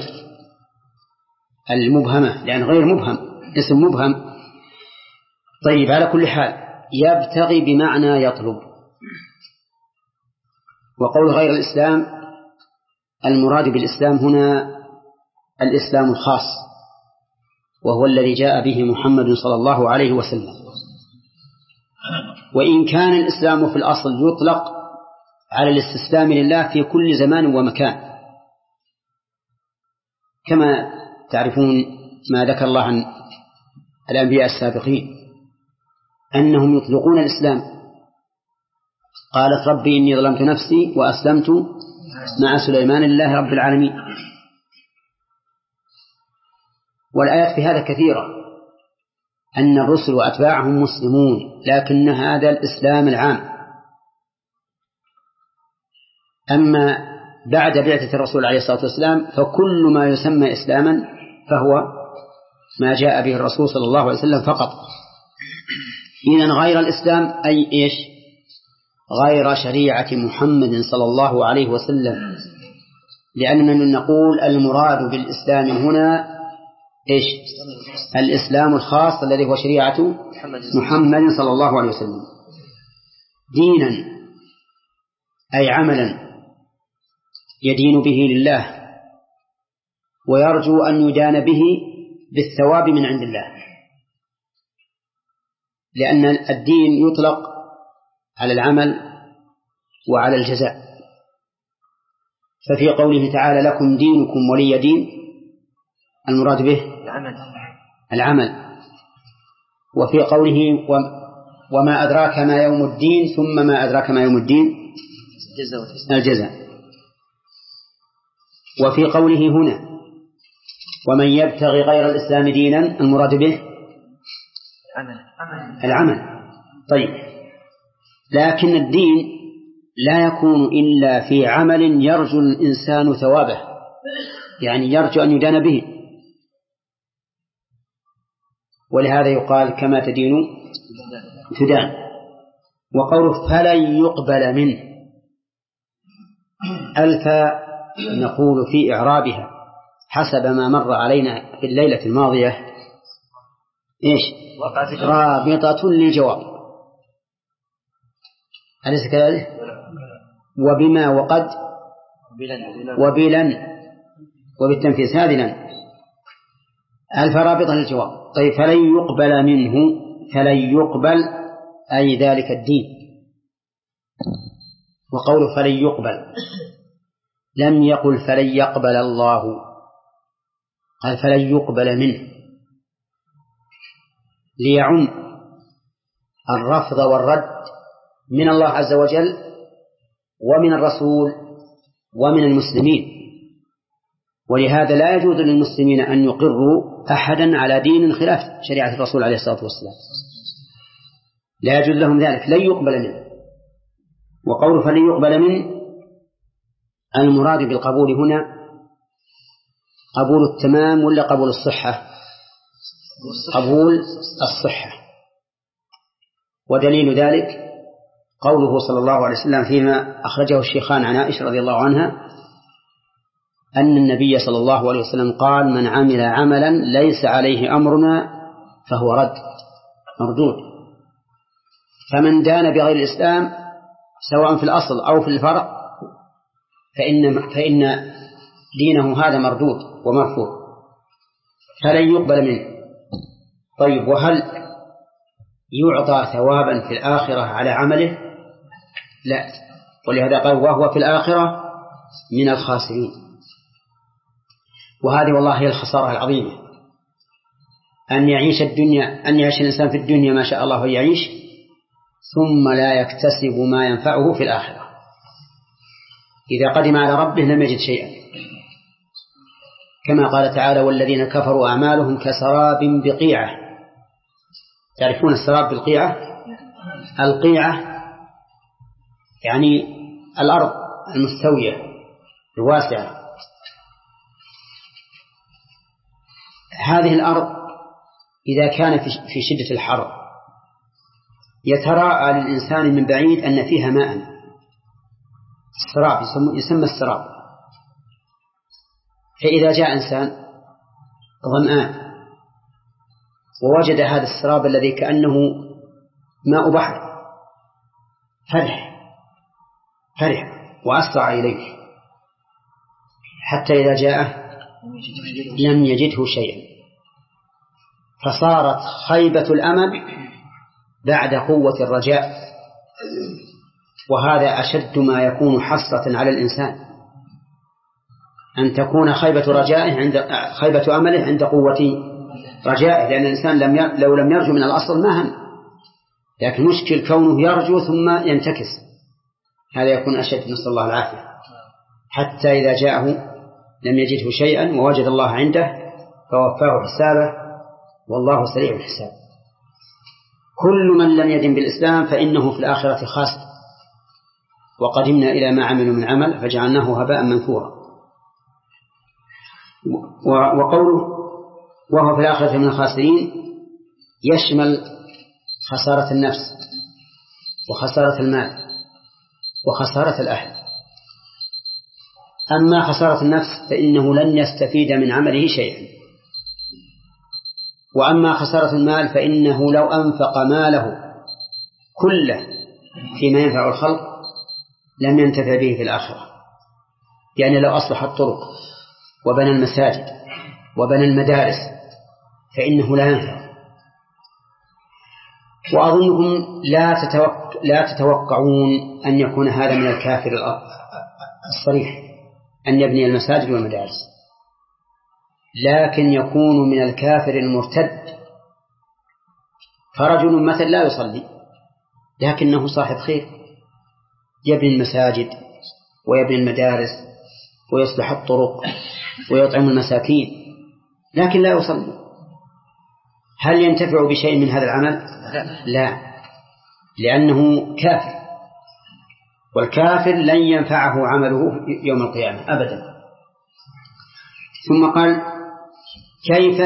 A: المبهمة لأن غير مبهم اسم مبهم. طيب، على كل حال يبتغي بمعنى يطلب. وقول غير الإسلام المراد بالإسلام هنا الإسلام الخاص، وهو الذي جاء به محمد صلى الله عليه وسلم. وإن كان الإسلام في الأصل يطلق على الاستسلام لله في كل زمان ومكان، كما تعرفون ما ذكر الله عن الأنبياء السابقين أنهم يطلقون الإسلام. قالت ربي إني ظلمت نفسي وأسلمت مع سليمان لله رب العالمين. والآيات في هذا كثيرة، أن الرسل وأتباعهم مسلمون، لكن هذا الإسلام العام. أما بعد بعثة الرسول عليه الصلاة والسلام فكل ما يسمى إسلاما فهو ما جاء به الرسول صلى الله عليه وسلم فقط. إذن غير الإسلام أي إيش؟ غير شريعة محمد صلى الله عليه وسلم، لأننا نقول المراد بالإسلام هنا إيش؟ الإسلام الخاص الذي هو شريعة محمد صلى الله عليه وسلم. دينا أي عملا يدين به لله ويرجو أن يدان به بالثواب من عند الله، لأن الدين يطلق على العمل وعلى الجزاء. ففي قوله تعالى لكم دينكم ولي دين المراد به العمل. وفي قوله وما أدراك ما يوم الدين ثم ما أدراك ما يوم الدين الجزاء. وفي قوله هنا ومن يبتغي غير الإسلام دينا المراد به العمل. طيب، لكن الدين لا يكون إلا في عمل يرجو الإنسان ثوابه، يعني يرجو أن يدان به، ولهذا يقال كما تدين تدان. وقوله فلن يقبل منه، ألف نقول في إعرابها حسب ما مر علينا في الليلة الماضية إيش؟ رابطة للجواب، أليس كذلك؟ وبما وقد وبلن وبالتنفيذ هذه لن ألف رابطة للجواب. طيب، فلن يقبل منه، فلن يقبل أي ذلك الدين. وقوله فلن يقبل لم يقل فلن يقبل الله، قال فلن يقبل منه ليعم الرفض والرد من الله عز وجل ومن الرسول ومن المسلمين. ولهذا لا يجوز للمسلمين أن يقروا أحدا على دين خلاف شريعة الرسول عليه الصلاة والسلام، لا يجوز لهم ذلك، لن يقبل منه. وقول فلن يقبل منه المراد بالقبول هنا قبول التمام ولا قبول الصحة؟ قبول الصحة. ودليل ذلك قوله صلى الله عليه وسلم فيما أخرجه الشيخان عن عائشة رضي الله عنها أن النبي صلى الله عليه وسلم قال من عمل عملا ليس عليه أمرنا فهو رد مردود. فمن دان بغير الإسلام سواء في الأصل أو في الفرع فإن, فإن دينه هذا مردود ومرفوض، فلن يقبل منه. طيب، وهل يعطى ثوابا في الآخرة على عمله؟ لا، ولهذا قال وهو في الآخرة من الخاسرين. وهذه والله هي الخسارة العظيمة، أن يعيش الدنيا أن يعيش الإنسان في الدنيا ما شاء الله يعيش ثم لا يكتسب ما ينفعه في الآخرة. إذا قدم على ربه لم يجد شيئا، كما قال تعالى والذين كفروا أعمالهم كسراب بقيعة. تعرفون السراب بالقيعة؟ القيعة يعني الأرض المستوية الواسعة. هذه الأرض إذا كان في شدة الحر يتراءى للإنسان من بعيد أن فيها ماء، السراب يسمى السراب. فإذا جاء إنسان ظمآن ووجد هذا السراب الذي كأنه ماء بحر فرح فرح وأسرع إليه حتى إذا جاءه لم يجده شيئا، فصارت خيبة الأمل بعد قوة الرجاء. وهذا أشد ما يكون حسرة على الإنسان، أن تكون خيبة رجائه عند خيبة أمله عند قوة رجائه، لأن الإنسان لم ي... لو لم يرجو من الأصل ما هم، لكن مشكل كونه يرجو ثم ينتكس، هذا يكون أشد، نسأل الله العافية. حتى إذا جاءه لم يجده شيئا ووجد الله عنده فوفاه حسابه والله سريع الحساب. كل من لم يدن بالإسلام فإنه في الآخرة خاسر. وقدمنا إلى ما عملوا من عمل فجعلناه هباء منثورا. وقوله وهو في الآخرة من الخاسرين يشمل خسارة النفس وخسارة المال وخسارة الأهل. أما خسارة النفس فإنه لن يستفيد من عمله شيئا، وأما خسارة المال فإنه لو أنفق ماله كله فيما ينفع الخلق لم ينتفع به في الآخرة. يعني لو أصلح الطرق وبنى المساجد وبنى المدارس فإنه لا ينفع. وأظنكم لا, تتوقع لا تتوقعون أن يكون هذا من الكافر الصريح أن يبني المساجد والمدارس، لكن يكون من الكافر المرتد. فرجل مثل لا يصلي لكنه صاحب خير، يبني المساجد ويبني المدارس ويصلح الطرق ويطعم المساكين، لكن لا يصلي. هل ينتفع بشيء من هذا العمل؟ لا، لأنه كافر، والكافر لن ينفعه عمله يوم القيامة أبدا. ثم قال كيف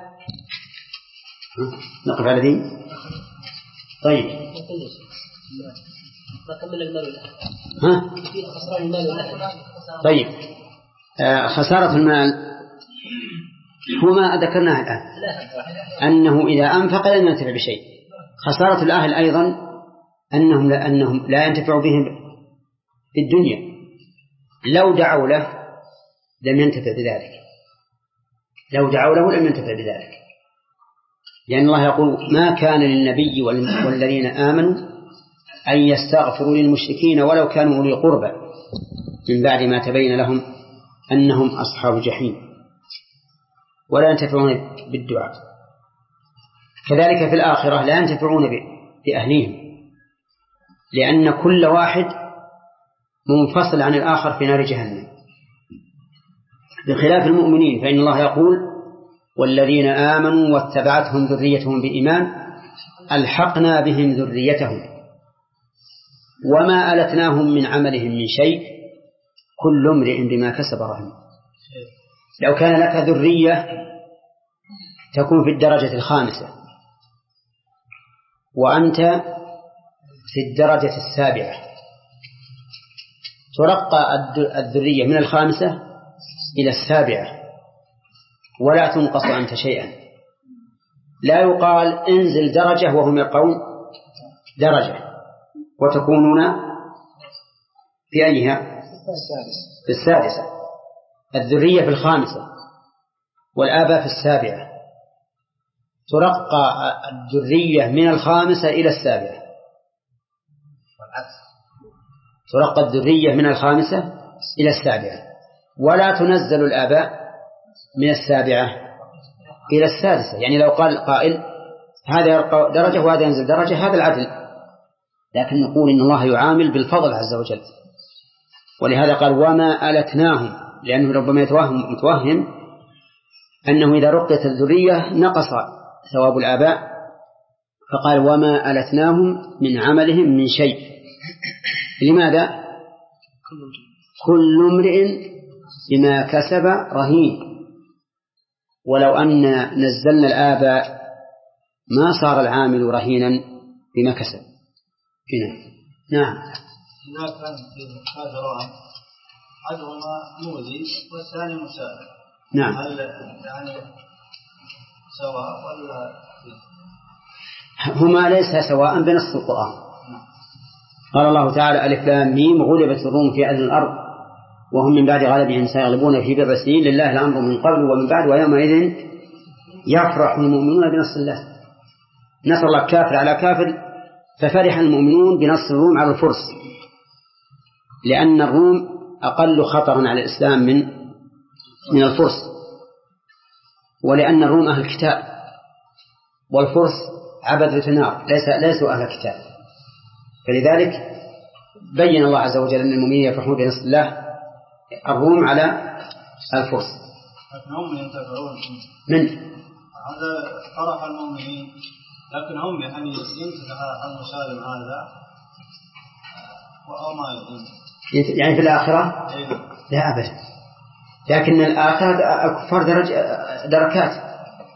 A: نقف على ذي؟ طيب ها؟ طيب آه خسارة المال هو ما ذكرناه الآن، أنه إذا أنفق لن ينتفع بشيء. خسارة الأهل أيضا أنهم لا, أنهم لا ينتفع بهم في الدنيا، لو دعوا له لم ينتفع بذلك، لو دعوا له لم ينتفع بذلك، لأن الله يقول ما كان للنبي والذين آمنوا أن يستغفروا للمشركين ولو كانوا أولي قربى من بعد ما تبين لهم أنهم أصحاب الجحيم، ولا ينتفعون بالدعاء. كذلك في الآخرة لا ينتفعون بأهليهم، لأن كل واحد منفصل عن الآخر في نار جهنم، بخلاف المؤمنين فإن الله يقول والذين آمنوا واتبعتهم ذريتهم بإيمان ألحقنا بهم ذريتهم وما ألتناهم من عملهم من شيء كل امرئ بما كسب رهين. لو كان لك ذرية تكون في الدرجة الخامسة وأنت في الدرجة السابعة، ترقى الذرية من الخامسة إلى السابعة ولا تنقص أنت شيئا، لا يقال انزل درجة وهم يبقون درجة وتكونون في أيها؟ في السادسة. الذرية في الخامسة والآباء في السابعة، ترقى الذرية من الخامسة إلى السابعة، ترقى الذرية من الخامسة إلى السابعة، ولا تنزل الآباء من السابعة إلى السادسة. يعني لو قال قائل هذا يرقى درجة وهذا ينزل درجة، هذا العدل، لكن نقول إن الله يعامل بالفضل عز وجل، ولهذا قال وما ألتناهم، لأنه ربما يتوهم متوهم أنه إذا رقيت الذرية نقص ثواب الآباء، فقال وما ألتناهم من عملهم من شيء. لماذا؟ كل امرئ بما كسب رهين، ولو أن نزلنا الآباء ما صار العامل رهينا بما كسب. هنا نعم
F: إذا كان في هذا رهن أحدهما مؤذي والثاني مساعد،
A: نعم،
F: هل يعني سواء ولا؟
A: هما ليس سواء بنص القرآن. قال الله تعالى ألف لام ميم غلبت الروم في أدنى الأرض وهم من بعد غلبهم سيغلبون في بضع سنين لله الأمر من قبل ومن بعد ويومئذ يفرح المؤمنون بنصر الله. نصر الله كافر على كافر، ففرح المؤمنون بنصر الروم على الفرس، لأن الروم أقل خطرا على الإسلام من من الفرس، ولأن الروم أهل الكتاب والفرس عبدة النار ليس ليسوا أهل الكتاب، فلذلك بين الله عز وجل أن المؤمنين يفرحون بنصر الله الروم على الفرس.
F: لكن هم ينتفعون
A: من
F: هذا فرح المؤمنين، لكن هم يعني ينتفع المسالم هذا أو ما ينتفع
A: يعني في الآخرة لا أبدا، لكن الآخرة الكفار درج دركات.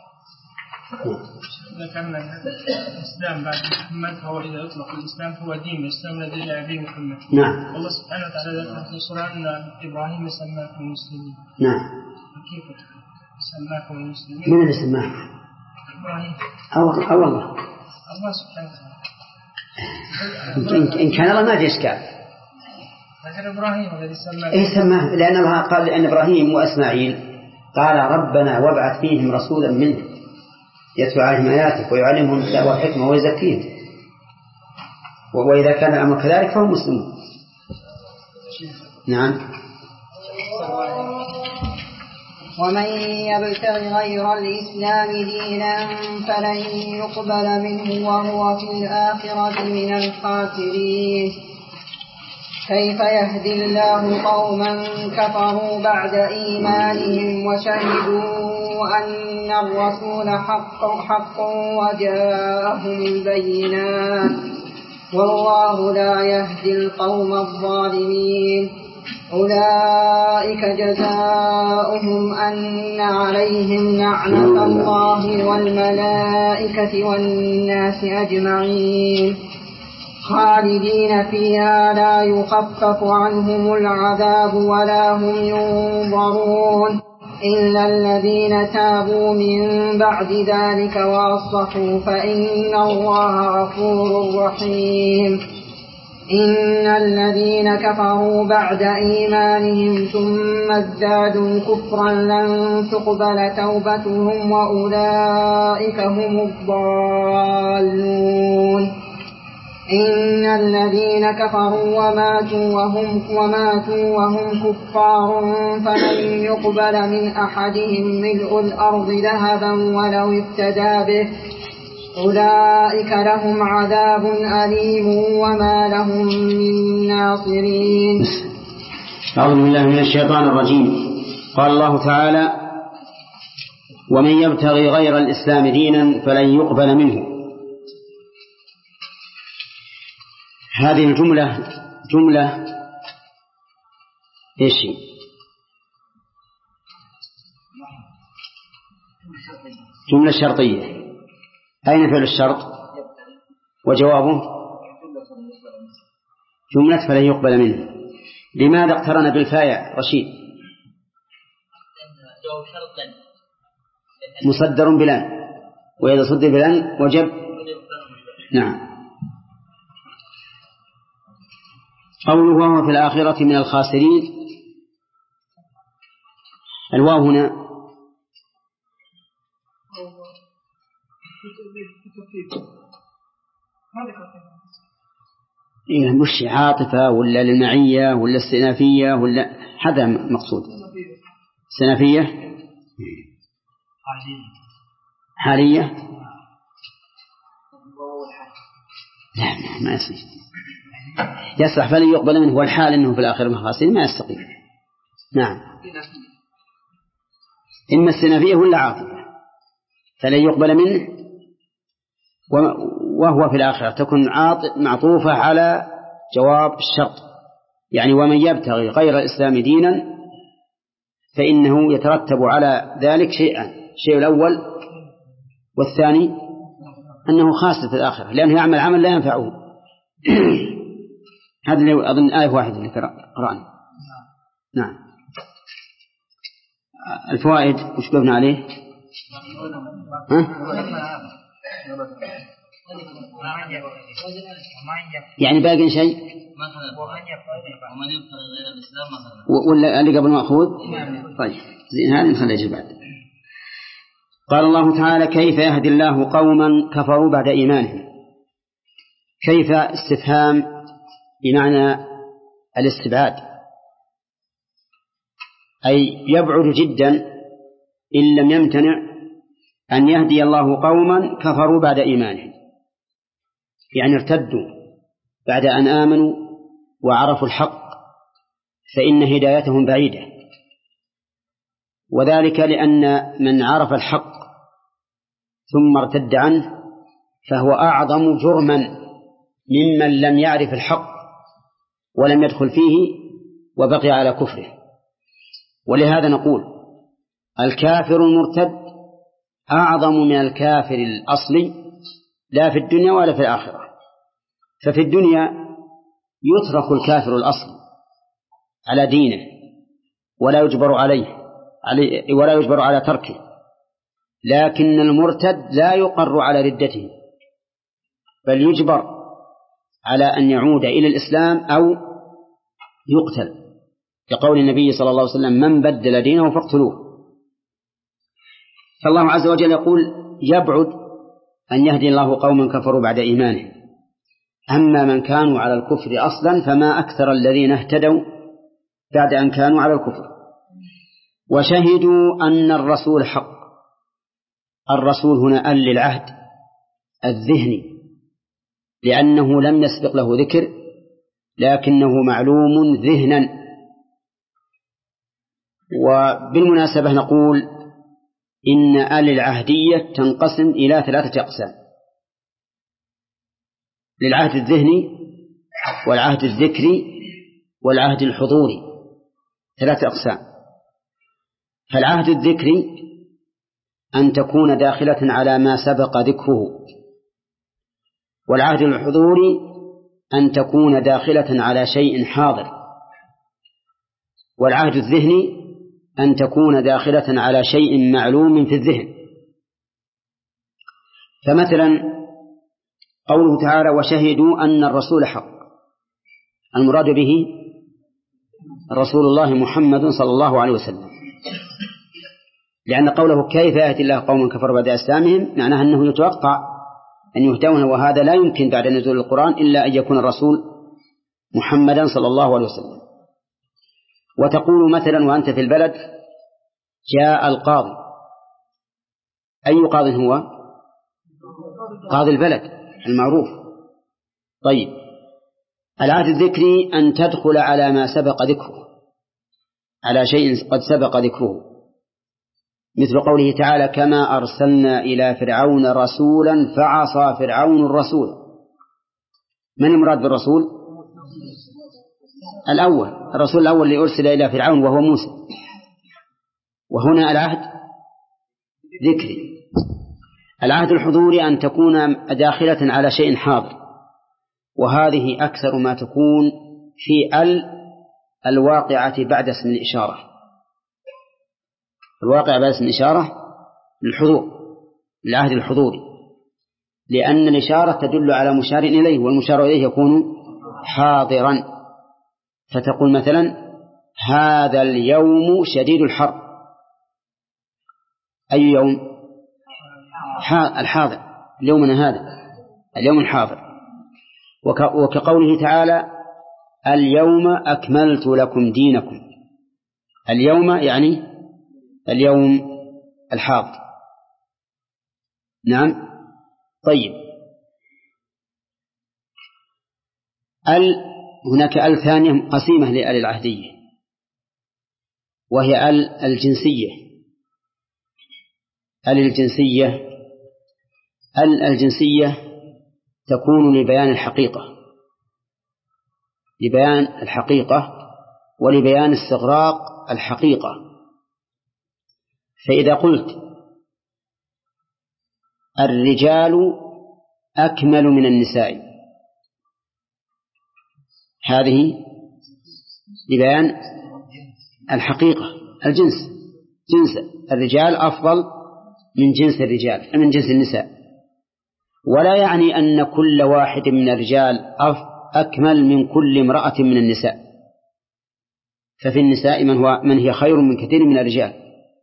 G: ذكرنا الإسلام بعد محمد، فهو إذا يطلق الإسلام فهو دين الإسلام الذي لا يبيه محمد.
A: نعم.
G: الله سبحانه وتعالى ذكر في القرآن أن إبراهيم سماكم المسلمين.
A: نعم.
G: كيف سماكم المسلمين؟
A: من اللي سماه؟
G: إبراهيم.
A: أو أو الله.
G: الله سبحانه وتعالى.
A: إن كان الله ما في إشكال.
G: لكن إبراهيم الذي سماه.
A: إيه سماه؟ لأن الله قال لأن إبراهيم وإسماعيل قال ربنا وابعث فيهم رسولا منهم يتلو عليهم آياتك ويعلمهم الكتاب والحكمة ويزكيهم، وإذا كان الأمر كذلك فهم مسلمون. نعم.
H: ومن يبتغ غير الإسلام دينا فلن يقبل منه وهو في الآخرة من الخاسرين. كيف يهدي الله قوما كفروا بعد إيمانهم وشهدوا أن الرسول حق, حق وجاءهم البينات والله لا يهدي القوم الظالمين. أولئك جزاؤهم أن عليهم لعنة الله والملائكة والناس أجمعين خالدين فيها لا يخفف عنهم العذاب ولا هم ينظرون إلا الذين تابوا من بعد ذلك وأصلحوا فإن الله غفور رحيم. إن الذين كفروا بعد إيمانهم ثم ازدادوا كفرا لن تقبل توبتهم وأولئك هم الضالون. إن الذين كفروا وماتوا وهم, وماتوا وهم كفار فلن يقبل من أحدهم ملء الأرض ذهبا ولو افتدى به أولئك لهم عذاب أليم وما لهم من ناصرين.
A: أعوذ بالله من الشيطان الرجيم. قال الله تعالى: ومن يبتغي غير الإسلام دينا فلن يقبل منه. هذه الجملة جملة إيش؟ جملة شرطية. أين فعل الشرط؟ وجوابه جملة فلن يقبل منه. لماذا اقترن بالفاء رشيد؟ مصدر بلان، وإذا صدر بلان وجب. نعم. قوله وهو في الآخرة من الخاسرين، الواو هنا إيه مش عاطفة ولا للمعية ولا استئنافية ولا هذا مقصود. استئنافية حالية لا ما يصير. يصلح فلن يقبل منه والحال أنه في الآخرة من الخاسرين ما يستقيم. نعم. إما استئنافية ولا عاطفة. فلن يقبل منه وهو في الآخرة تكون معطوفة على جواب الشرط، يعني ومن يبتغي غير الإسلام دينا فإنه يترتب على ذلك شيئا: الشيء الأول والثاني أنه خاسر في الآخرة لأنه يعمل عمل لا ينفعه. هذا اللي أظن آية واحدة اللي قرأنا. نعم. الفوائد وش قلنا عليه؟ ها؟ يعني باقي شيء ولا اللي قبل مأخوذ؟ طيب زين هذا نخليه بعد. قال الله تعالى: كيف يهدي الله قوما كفروا بعد إيمانهم. كيف استفهام بمعنى الاستبعاد، أي يبعد جدا إن لم يمتنع أن يهدي الله قوما كفروا بعد إيمانهم، يعني ارتدوا بعد أن آمنوا وعرفوا الحق فإن هدايتهم بعيدة، وذلك لأن من عرف الحق ثم ارتد عنه فهو أعظم جرما ممن لم يعرف الحق ولم يدخل فيه وبقي على كفره. ولهذا نقول الكافر المرتد أعظم من الكافر الأصلي لا في الدنيا ولا في الآخرة. ففي الدنيا يترك الكافر الأصلي على دينه ولا يجبر عليه ولا يجبر على تركه، لكن المرتد لا يقر على ردته بل يجبر على أن يعود إلى الإسلام أو يقتل، كقول النبي صلى الله عليه وسلم: من بدل دينه فاقتلوه. فالله عز وجل يقول يبعد أن يهدي الله قوما كفروا بعد إيمانهم. أما من كانوا على الكفر أصلا فما أكثر الذين اهتدوا بعد أن كانوا على الكفر. وشهدوا أن الرسول حق. الرسول هنا أل للعهد الذهني لأنه لم يسبق له ذكر لكنه معلوم ذهنا. وبالمناسبة نقول إن آل العهدية تنقسم إلى ثلاثة أقسام: للعهد الذهني والعهد الذكري والعهد الحضوري، ثلاثة أقسام. فالعهد الذكري أن تكون داخلة على ما سبق ذكره، والعهد الحضوري أن تكون داخلة على شيء حاضر، والعهد الذهني أن تكون داخلة على شيء معلوم في الذهن. فمثلا قوله تعالى وشهدوا أن الرسول حق، المراد به رسول الله محمد صلى الله عليه وسلم، لأن قوله كيف يهدي الله قوما كفروا بعد إسلامهم معناه أنه يتوقع أن يهدون، وهذا لا يمكن بعد نزول القرآن إلا أن يكون الرسول محمدا صلى الله عليه وسلم. وتقول مثلا وأنت في البلد جاء القاضي، أي قاضي هو؟ قاضي البلد المعروف. طيب العهد الذكري أن تدخل على ما سبق ذكره، على شيء قد سبق ذكره، مثل قوله تعالى كما أرسلنا إلى فرعون رسولا فعصى فرعون الرسول. من المراد بالرسول؟ الأول، الرسول الأول اللي أرسل إلى فرعون وهو موسى. وهنا العهد ذكري. العهد الحضوري أن تكون داخلة على شيء حاضر، وهذه أكثر ما تكون في ال الواقعة بعد اسم الإشارة. الواقع بعد اسم الإشارة للحضور، العهد الحضوري، لأن الإشارة تدل على مشار إليه، والمشار إليه يكون حاضرا. فتقول مثلا هذا اليوم شديد الحر. أي يوم؟ الحاضر، اليومنا هذا اليوم الحاضر. وكقوله تعالى اليوم أكملت لكم دينكم. اليوم يعني اليوم الحاضر. نعم. طيب ال هناك ال ثانية قسيمة لآل العهدية، وهي ال الجنسية. ال الجنسية ال الجنسية تكون لبيان الحقيقة، لبيان الحقيقة ولبيان استغراق الحقيقة. فإذا قلت الرجال أكمل من النساء، هذه لبيان الحقيقة، الجنس، جنس الرجال أفضل من جنس الرجال من جنس النساء. ولا يعني أن كل واحد من الرجال أكمل من كل امرأة من النساء، ففي النساء من, هو من هي خير من كثير من الرجال.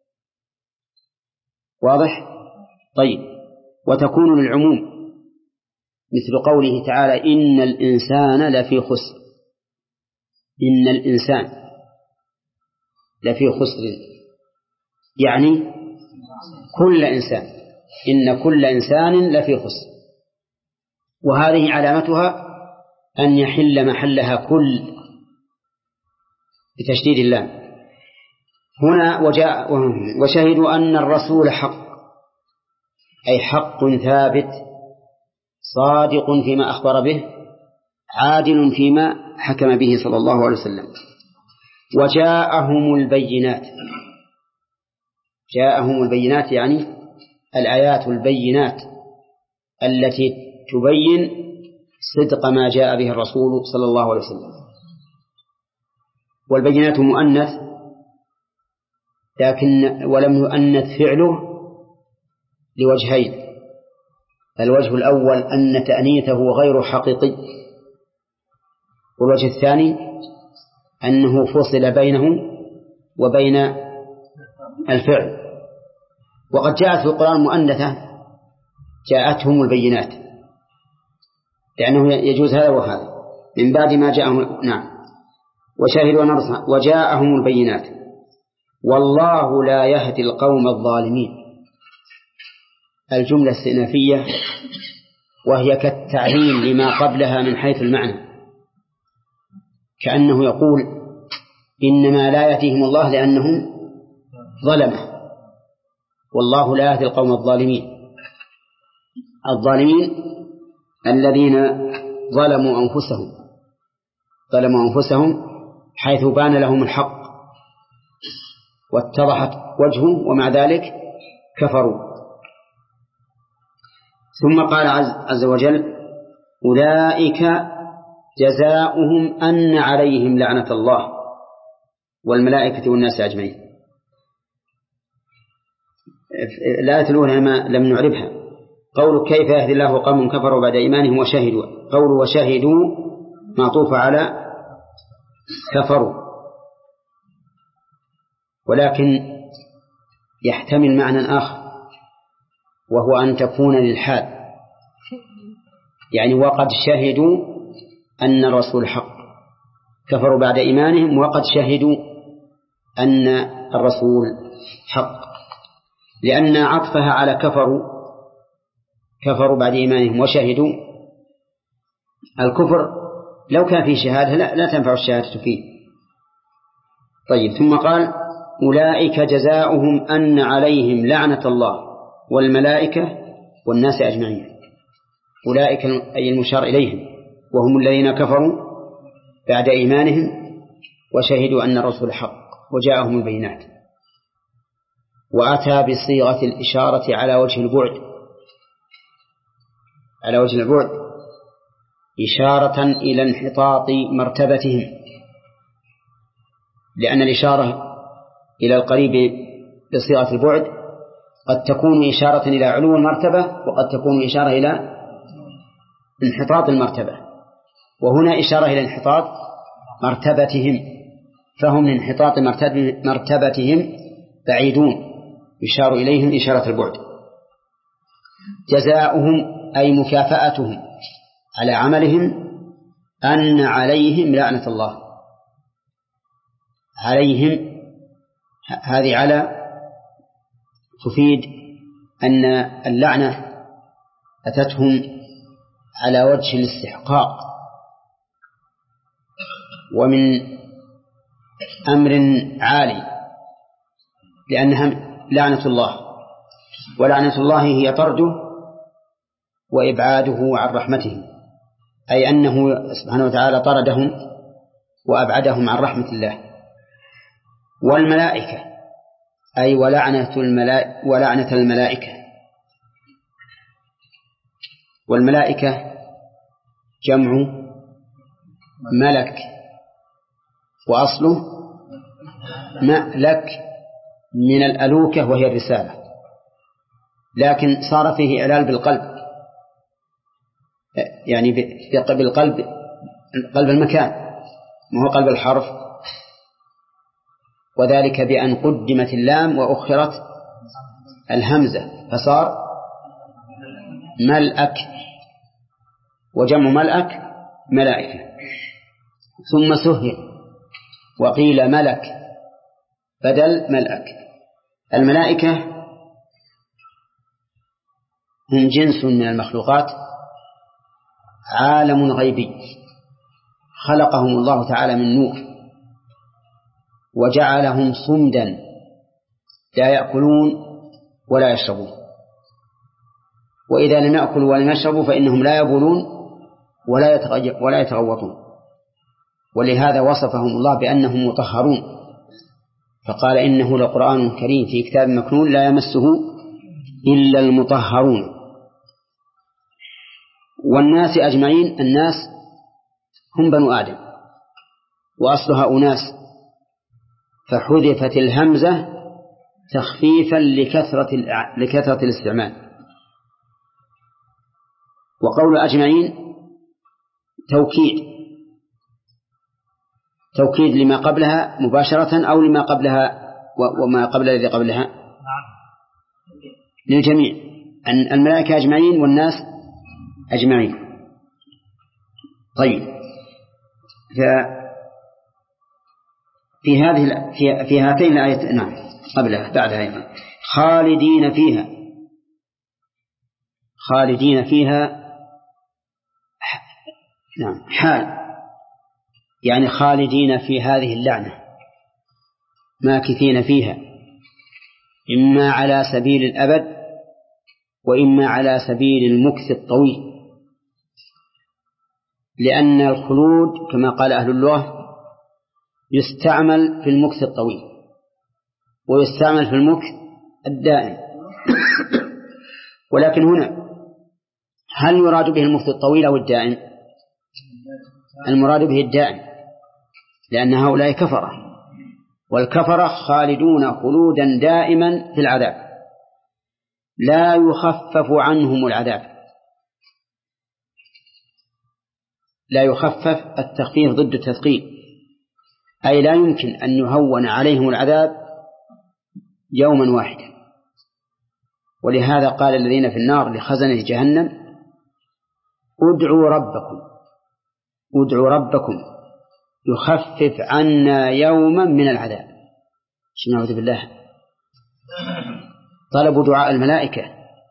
A: واضح؟ طيب وتكون للعموم، مثل قوله تعالى إن الإنسان لفي خسر. إن الإنسان لفي خسر يعني كل إنسان، إن كل إنسان لفي خسر. وهذه علامتها أن يحل محلها كل بتشديد اللام. هنا وجاء وشهدوا أن الرسول حق، أي حق ثابت صادق فيما أخبر به، عادل فيما حكم به صلى الله عليه وسلم. وجاءهم البينات. جاءهم البينات يعني الآيات البينات التي تبين صدق ما جاء به الرسول صلى الله عليه وسلم. والبينات مؤنث، لكن ولم يؤنث فعله لوجهين. الوجه الأول أن تأنيثه غير حقيقي، والوجه الثاني أنه فصل بينه وبين الفعل. وقد جاءت في القرآن مؤنثة جاءتهم البينات، لأنه يجوز هذا وهذا من بعد ما جاءهم. نعم. وشاهدوا نرصها وجاءهم البينات. والله لا يهدي القوم الظالمين. الجملة استئنافية وهي كالتعليل لما قبلها من حيث المعنى، كأنه يقول إنما لا يهديهم الله لأنهم ظلموا، والله لا يهدي القوم الظالمين. الظالمين الذين ظلموا أنفسهم ظلموا أنفسهم حيث بان لهم الحق واتضحت وجهه ومع ذلك كفروا. ثم قال عز وجل أولئك جزاؤهم أن عليهم لعنة الله والملائكة والناس أجمعين. الآية الأولى ما لم نعربها، قول كيف يهدي الله قوم كفروا بعد إيمانهم وشهدوا، قول وشهدوا معطوف على كفروا، ولكن يحتمل معنى آخر وهو أن تكون للحال، يعني وقد شهدوا أن الرسول حق، كفروا بعد إيمانهم وقد شهدوا أن الرسول حق، لأن عطفها على كفروا كفروا بعد إيمانهم وشهدوا. الكفر لو كان فيه شهادة لا, لا تنفع الشهادة فيه. طيب، ثم قال أولئك جزاؤهم أن عليهم لعنة الله والملائكة والناس أجمعين. أولئك أي المشار إليهم، وهم الذين كفروا بعد إيمانهم وشهدوا أن الرسول حق وجاءهم البينات. وأتى بصيغة الإشارة على وجه البعد على وجه البعد إشارة إلى انحطاط مرتبتهم، لأن الإشارة إلى القريب بصيغة البعد قد تكون إشارة إلى علو المرتبة وقد تكون إشارة إلى انحطاط المرتبة، وهنا إشارة إلى انحطاط مرتبتهم، فهم من انحطاط مرتبتهم بعيدون، يشار إليهم إشارة البعد. جزاؤهم أي مكافأتهم على عملهم أن عليهم لعنة الله. عليهم هذه على تفيد أن اللعنة أتتهم على وجه الاستحقاق ومن أمر عالي، لأنها لعنة الله، ولعنة الله هي طرده وإبعاده عن رحمته، أي أنه سبحانه وتعالى طردهم وأبعدهم عن رحمة الله. والملائكة أي ولعنة الملائكة, ولعنة الملائكة والملائكة جمع ملك، وأصله ملك من الألوكة وهي الرسالة، لكن صار فيه إعلال بالقلب، يعني بالقلب قلب المكان ما هو قلب الحرف، وذلك بأن قدمت اللام وأخرت الهمزة فصار ملأك، وجمع ملأك ملائكة. ثم سهل وقيل ملك بدل ملأك. الملائكة هم جنس من المخلوقات، عالم غيبي خلقهم الله تعالى من نور وجعلهم صمدا لا يأكلون ولا يشربون، وإذا لم يأكلوا ولم يشربوا فإنهم لا يبولون ولا يتغوطون، ولهذا وصفهم الله بأنهم مطهرون، فقال إنه لقرآن كريم في كتاب مكنون لا يمسه إلا المطهرون. والناس أجمعين، الناس هم بنو آدم وأصلها أناس، فحذفت الهمزة تخفيفا لكثرة لكثرة الاستعمال. وقول أجمعين توكيد توكيد لما قبلها مباشرة أو لما قبلها وما قبل الذي قبلها للجميع، أن الملائكة أجمعين والناس أجمعين. طيب، في هذه في, في هاتين الآيتين نعم قبلها بعدها أيضا خالدين فيها خالدين فيها نعم حال يعني خالدين في هذه اللعنة ماكثين فيها إما على سبيل الأبد وإما على سبيل المكث الطويل لأن الخلود كما قال أهل اللغة يستعمل في المكث الطويل ويستعمل في المكث الدائم ولكن هنا هل يراد به المكث الطويل أو الدائم؟ المراد به الدائم لأن هؤلاء كفرة والكفرة خالدون خلودا دائما في العذاب لا يخفف عنهم العذاب لا يخفف التخفيف ضد التثقيل أي لا يمكن أن يهون عليهم العذاب يوما واحدا ولهذا قال الذين في النار لخزنة جهنم ادعوا ربكم ادعوا ربكم يخفف عنا يوما من العذاب نعوذ بالله طلبوا دعاء الملائكة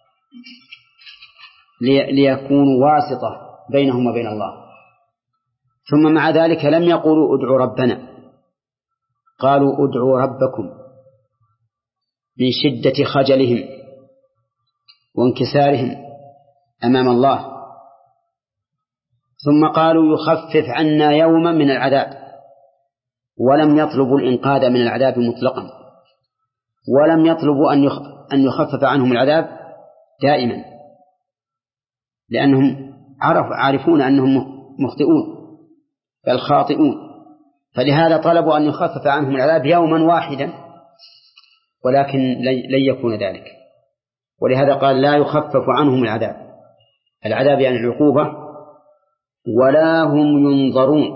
A: ليكونوا واسطة بينهم وبين الله ثم مع ذلك لم يقولوا ادعوا ربنا قالوا ادعوا ربكم من شدة خجلهم وانكسارهم أمام الله ثم قالوا يخفف عنا يوما من العذاب ولم يطلبوا الإنقاذ من العذاب مطلقا ولم يطلبوا أن يخفف عنهم العذاب دائما لأنهم عرف عارفون أنهم مخطئون بل خاطئون فلهذا طلبوا أن يخفف عنهم العذاب يوما واحدا ولكن لن يكون ذلك ولهذا قال لا يخفف عنهم العذاب العذاب يعني العقوبة ولا هم ينظرون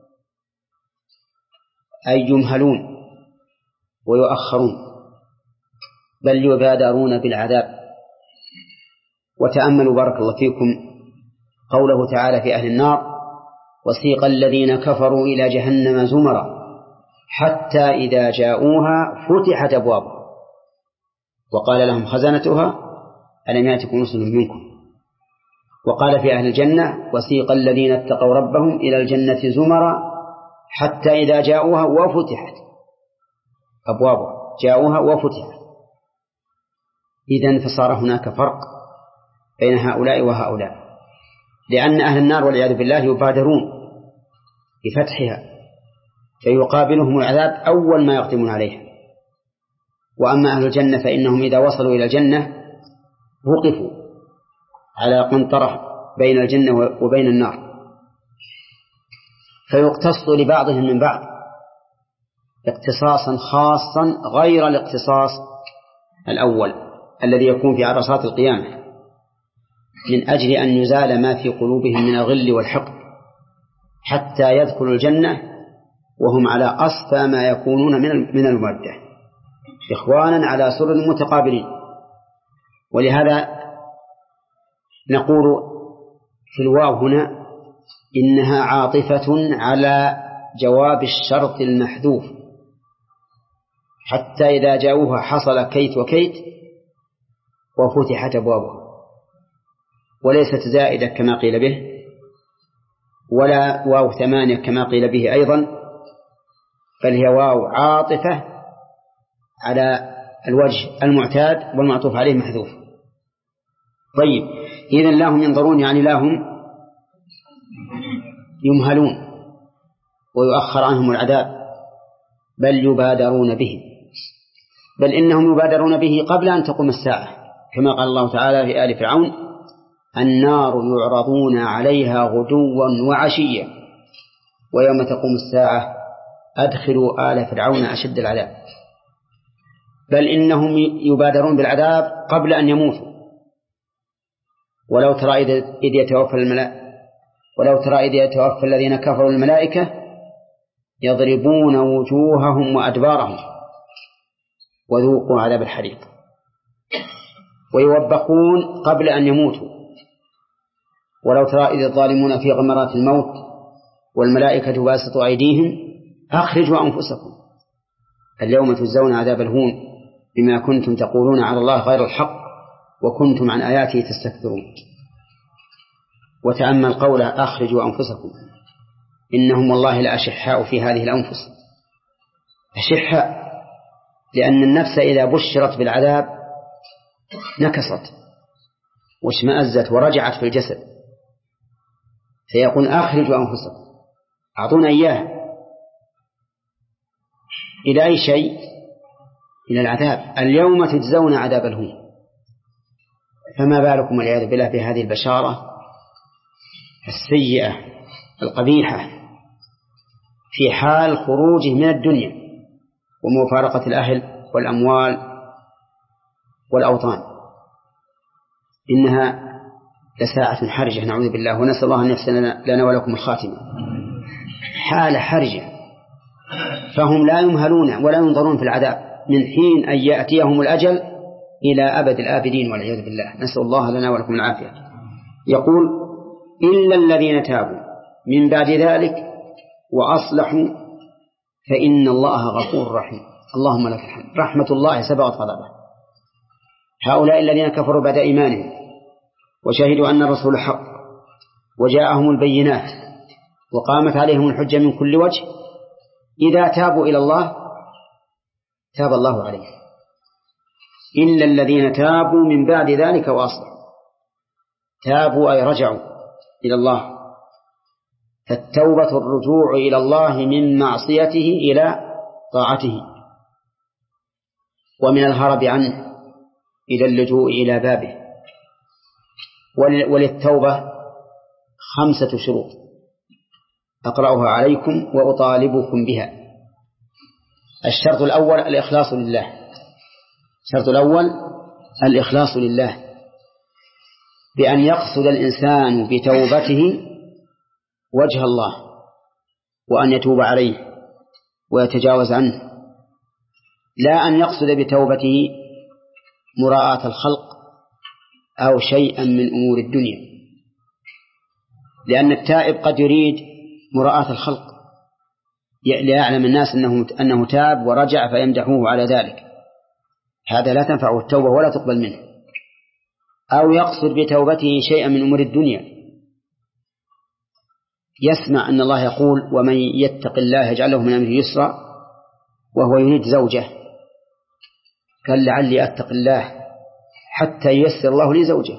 A: أي يمهلون ويؤخرون بل يبادرون بالعذاب وتأملوا بارك الله فيكم قوله تعالى في أهل النار وسيق الذين كفروا إلى جهنم زمرا حتى إذا جاءوها فتحت أبوابها وقال لهم خزنتها ألم يأتكم رسل منكم وقال في أهل الجنة وسيق الذين اتقوا ربهم إلى الجنة زمرا حتى إذا جاءوها وفتحت أبوابها جاءوها وفتحت إذن فصار هناك فرق بين هؤلاء وهؤلاء لأن أهل النار والعياذ بالله يبادرون بفتحها فيقابلهم العذاب أول ما يقدمون عليها وأما أهل الجنة فإنهم إذا وصلوا إلى الجنة وقفوا على قنطرة بين الجنة وبين النار فيقتص لبعضهم من بعض اقتصاصا خاصا غير الاقتصاص الأول الذي يكون في عرصات القيامة من أجل أن يزال ما في قلوبهم من الغل والحقد حتى يدخلوا الجنة وهم على أصفى ما يكونون من المودة إخوانا على سرر متقابلين ولهذا نقول في الواو هنا إنها عاطفة على جواب الشرط المحذوف حتى إذا جاءوها حصل كيت وكيت وفتحت أبوابها وليست زائدة كما قيل به ولا واو ثمانية كما قيل به أيضا بل هي واو عاطفة على الوجه المعتاد والمعطوف عليه محذوف. طيب إذن لا هم ينظرون يعني لا هم يمهلون ويؤخر عنهم العذاب بل يبادرون به بل إنهم يبادرون به قبل أن تقوم الساعة كما قال الله تعالى في آل فرعون النار يعرضون عليها غدوا وعشيا ويوم تقوم الساعة أدخلوا آل فرعون أشد العذاب بل إنهم يبادرون بالعذاب قبل أن يموتوا ولو ترى إذ يتوفى الملائكة ولو ترى إذ يتوفى الذين كفروا الملائكة يضربون وجوههم وأدبارهم وذوقوا عذاب الحريق ويوبخون قبل أن يموتوا ولو ترى إذ الظالمون في غمرات الموت والملائكة باسطوا أيديهم أخرجوا أنفسكم اليوم تجزون عذاب الهون بما كنتم تقولون على الله غير الحق وكنتم عن آياته تستكبرون. وتأمل قوله أخرجوا أنفسكم إنهم والله لأشحاء في هذه الأنفس. أشحاء لأن النفس إذا بشرت بالعذاب نكصت واشمأزت ورجعت في الجسد، فيقول أخرجوا أنفسكم، أعطونا إياه. إلى أي شيء؟ إلى العذاب. اليوم تجزون عذاب الهون. فما بالكم والعياذ بالله بهذه البشارة السيئة القبيحة في حال خروجه من الدنيا ومفارقة الأهل والأموال والأوطان. إنها لساعة حرجة نعوذ بالله، ونسأل الله أن يحسن لنا ولكم الخاتمة. حال حرجة، فهم لا يمهلون ولا ينظرون في العذاب من حين أن يأتيهم الأجل إلى أبد الآبدين والعياذ بالله. نسأل الله لنا ولكم العافية. يقول إلا الذين تابوا من بعد ذلك وأصلحوا فإن الله غفور رحيم. اللهم لك الحمد. رحمة الله سبقت غضبه. هؤلاء الذين كفروا بعد إيمانهم وشهدوا أن الرسول حق وجاءهم البينات وقامت عليهم الحجة من كل وجه، إذا تابوا إلى الله تاب الله عليه. إلا الذين تابوا من بعد ذلك وأصلحوا. تابوا أي رجعوا إلى الله، فالتوبة الرجوع إلى الله من معصيته إلى طاعته، ومن الهرب عنه إلى اللجوء إلى بابه. وللتوبة خمسة شروط أقرأها عليكم وأطالبكم بها. الشرط الأول الإخلاص لله. الشرط الأول الإخلاص لله، بأن يقصد الإنسان بتوبته وجه الله وأن يتوب عليه ويتجاوز عنه، لا أن يقصد بتوبته مراءة الخلق أو شيئا من أمور الدنيا، لأن التائب قد يريد مراءة الخلق ليعلم الناس أنه, أنه تاب ورجع فيمدحوه على ذلك، هذا لا تنفعه التوبة ولا تقبل منه. أو يقصد بتوبته شيئا من أمور الدنيا، يسمع أن الله يقول ومن يتق الله يجعل له من أمره يسرا وهو يريد زوجة، قال لعلي أتق الله حتى ييسر الله لي زوجة.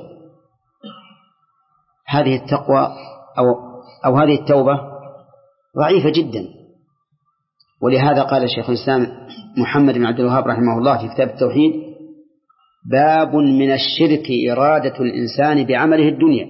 A: هذه التقوى أو, أو هذه التوبة ضعيفة جدا. ولهذا قال الشيخ الإسلام محمد بن عبد الوهاب رحمه الله في كتاب التوحيد: باب من الشرك إرادة الإنسان بعمله الدنيا.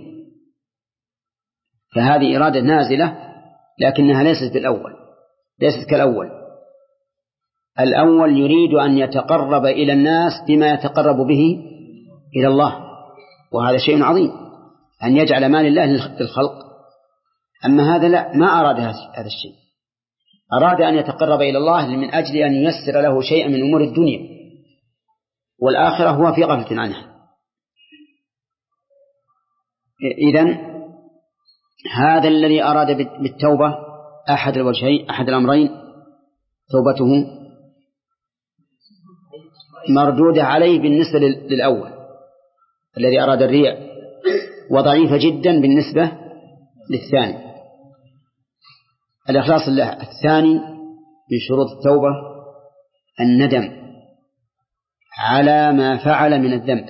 A: فهذه إرادة نازلة لكنها ليست بالأول، ليست كالأول. الأول يريد أن يتقرب إلى الناس بما يتقرب به إلى الله، وهذا شيء عظيم أن يجعل مال الله للخلق. أما هذا لا، ما أراد هذا الشيء، أراد أن يتقرب إلى الله من أجل أن ييسر له شيئا من أمور الدنيا، والآخرة هو في غفلة عنها. إذن هذا الذي أراد بالتوبة أحد الوجهين أحد الأمرين توبته مردودة عليه بالنسبة للأول الذي أراد الرياء، وضعيفة جدا بالنسبة للثاني الإخلاص لله. الثاني من شروط التوبة الندم على ما فعل من الذنب.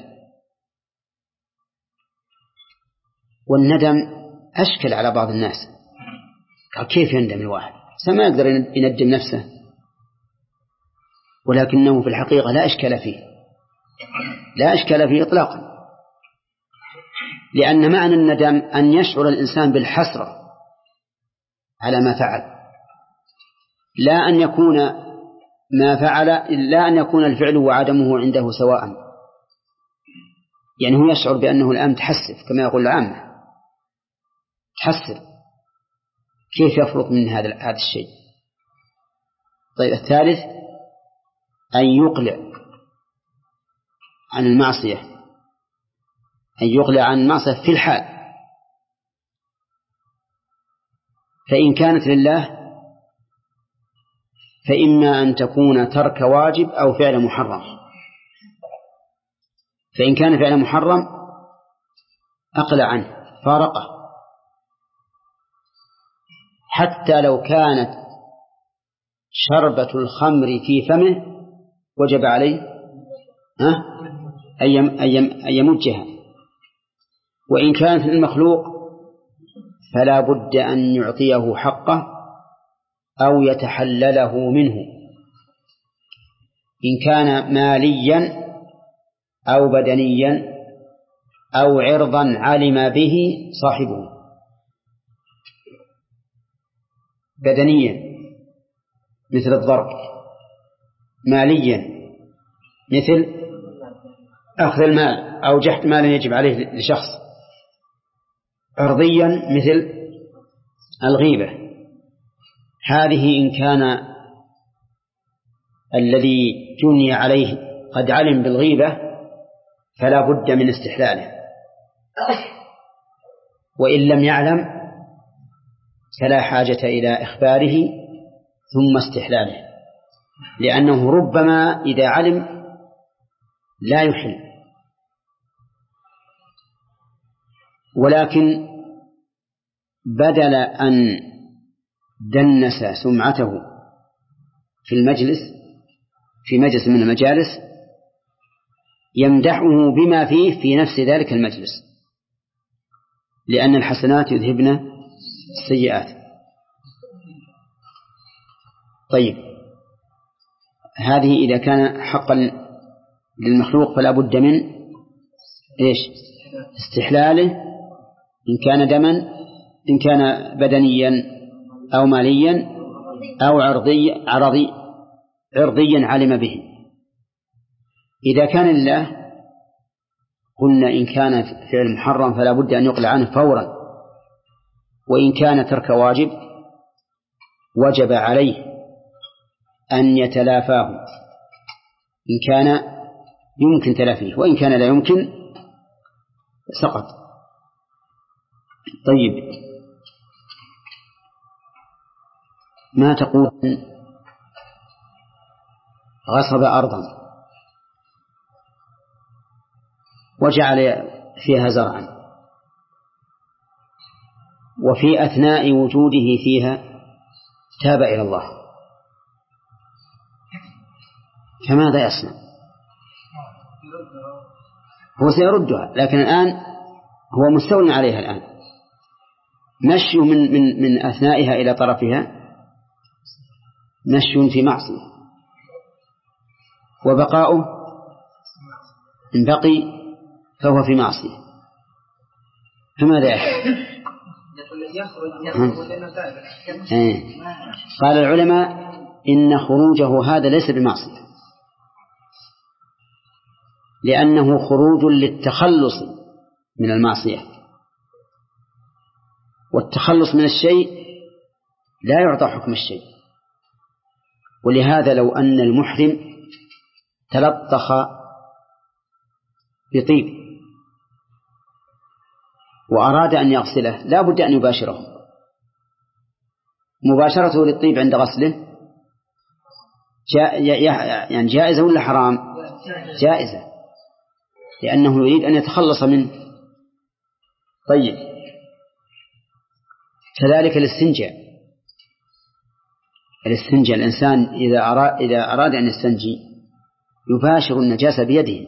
A: والندم أشكل على بعض الناس، كيف يندم الواحد؟ ما يقدر يندم نفسه، ولكنه في الحقيقة لا إشكال فيه، لا إشكال فيه إطلاقا، لأن معنى الندم أن يشعر الإنسان بالحسرة على ما فعل، لا أن يكون ما فعل لا أن يكون الفعل وعدمه عنده سواء. يعني هو يشعر بأنه الآن تحسف كما يقول العامة، تحسر، كيف يفرط من هذا هذا الشيء. طيب الثالث أن يقلع عن المعصية، أن يقلع عن المعصية في الحال، فإن كانت لله فإما أن تكون ترك واجب أو فعل محرم. فإن كان فعل محرم أقلع عنه فارقه، حتى لو كانت شربة الخمر في فمه وجب عليه أن يمجها. وإن كانت المخلوق فلا بد أن يعطيه حقه أو يتحلله منه، إن كان ماليا أو بدنيا أو عرضا علم به صاحبه. بدنيا مثل الضرب، ماليا مثل أخذ المال أو جحد مال يجب عليه لشخص، عرضيا مثل الغيبة. هذه إن كان الذي جني عليه قد علم بالغيبة فلا بد من استحلاله، وإن لم يعلم فلا حاجة إلى إخباره ثم استحلاله، لأنه ربما إذا علم لا يحل. ولكن بدل أن دنس سمعته في المجلس في مجلس من المجالس يمدحه بما فيه في نفس ذلك المجلس، لأن الحسنات يذهبن السيئات. طيب، هذه إذا كان حقا للمخلوق فلا بد من إيش؟ استحلاله، إن كان دما، إن كان بدنيا أو ماليا أو عرضي عرضي عرضيا علم به. إذا كان لله قلنا إن كان فعل محرم فلا بد أن يقلع عنه فورا، وإن كان ترك واجب وجب عليه أن يتلافاه إن كان يمكن تلافيه، وإن كان لا يمكن سقط. طيب، ما تقول غصب أرضا وجعل فيها زرعا، وفي أثناء وجوده فيها تاب إلى الله، فماذا يصنع؟ هو سيردها، لكن الآن هو مستول عليها. الآن مشي من, من, من أثنائها إلى طرفها مشي في معصية، وبقاؤه إن بقي فهو في معصية، فماذا يفعل؟ قال العلماء إن خروجه هذا ليس بمعصية، لأنه خروج للتخلص من المعصية، والتخلص من الشيء لا يعطى حكم الشيء. ولهذا لو أن المحرم تلطخ بطيب وأراد أن يغسله لا بد أن يباشره. مباشرته للطيب عند غسله يعني جائزة ولا حرام؟ جائزة، لأنه يريد أن يتخلص منه. طيب، كذلك الاستنجاء. الاستنجاء الإنسان إذا أراد, إذا أراد أن يستنجي يباشر النجاسة بيده،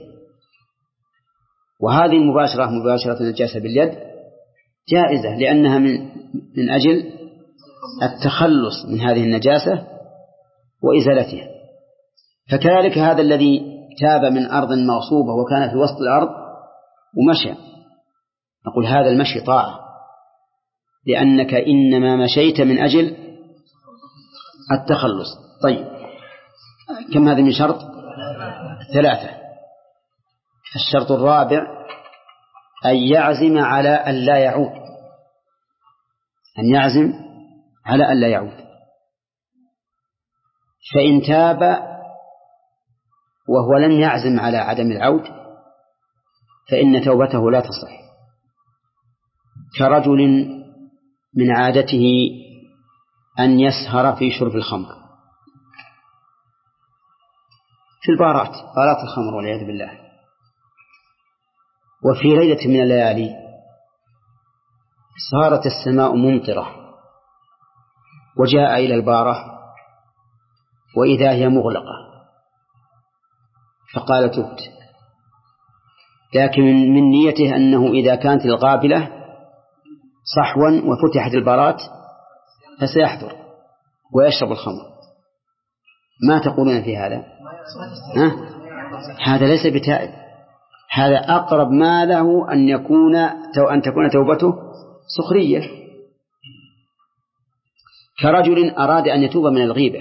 A: وهذه المباشرة مباشرة النجاسة باليد جائزة، لأنها من, من أجل التخلص من هذه النجاسة وإزالتها. فكذلك هذا الذي تاب من أرض مغصوبة وكان في وسط الأرض ومشى، نقول هذا المشي طاعة، لأنك إنما مشيت من أجل التخلص. طيب، كم هذا من شرط؟ ثلاثة. الشرط الرابع أن يعزم على أن لا يعود، أن يعزم على أن لا يعود. فإن تاب وهو لم يعزم على عدم العود فإن توبته لا تصح، كرجل من عادته أن يسهر في شرب الخمر في البارات، بارات الخمر والعياذ بالله. وفي ليلة من الليالي صارت السماء ممطرة وجاء إلى البارة وإذا هي مغلقة، فقال تبت، لكن من نيته أنه إذا كانت القابلة صحوا وفتحت البارات فسيحضر ويشرب الخمر. ما تقولون في هذا؟ ها؟ هذا ليس بتائب، هذا أقرب ما له أن يكون أن تكون توبته سخرية، كرجل أراد أن يتوب من الغيبة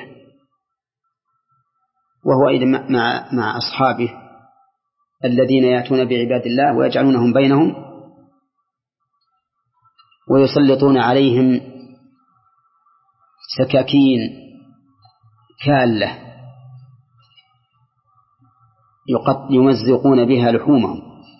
A: وهو أيضا مع مع أصحابه الذين يأتون بعباد الله ويجعلونهم بينهم ويسلطون عليهم سكاكين كالة يمزقون بها لحومهم.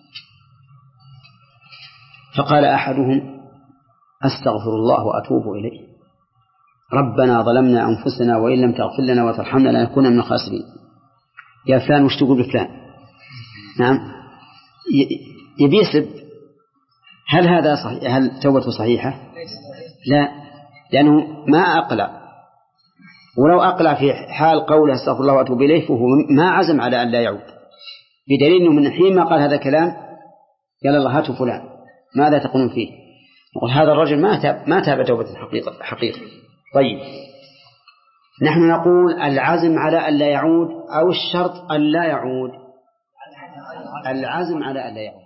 A: فقال أحدهم أستغفر الله وأتوب إليه، ربنا ظلمنا أنفسنا وإن لم تغفر لنا وترحمنا لنكون من الخاسرين. يا فلان وش تقول بفلان؟ نعم، يبي يسب. هل هذا صحيح؟ هل توبته صحيحة؟ لا، لأنه ما أقلع، ولو أقلع في حال قوله استغفر الله وأتوب إليه فهو ما عزم على أن لا يعود، بدليل أنه من حين ما قال هذا الكلام قال الله هاتوا فلان ماذا تقولون فيه؟ نقول هذا الرجل ما تاب ما تاب توبة حقيقة حقيقة. طيب، نحن نقول العزم على أن لا يعود أو الشرط أن لا يعود؟ العزم على أن لا يعود.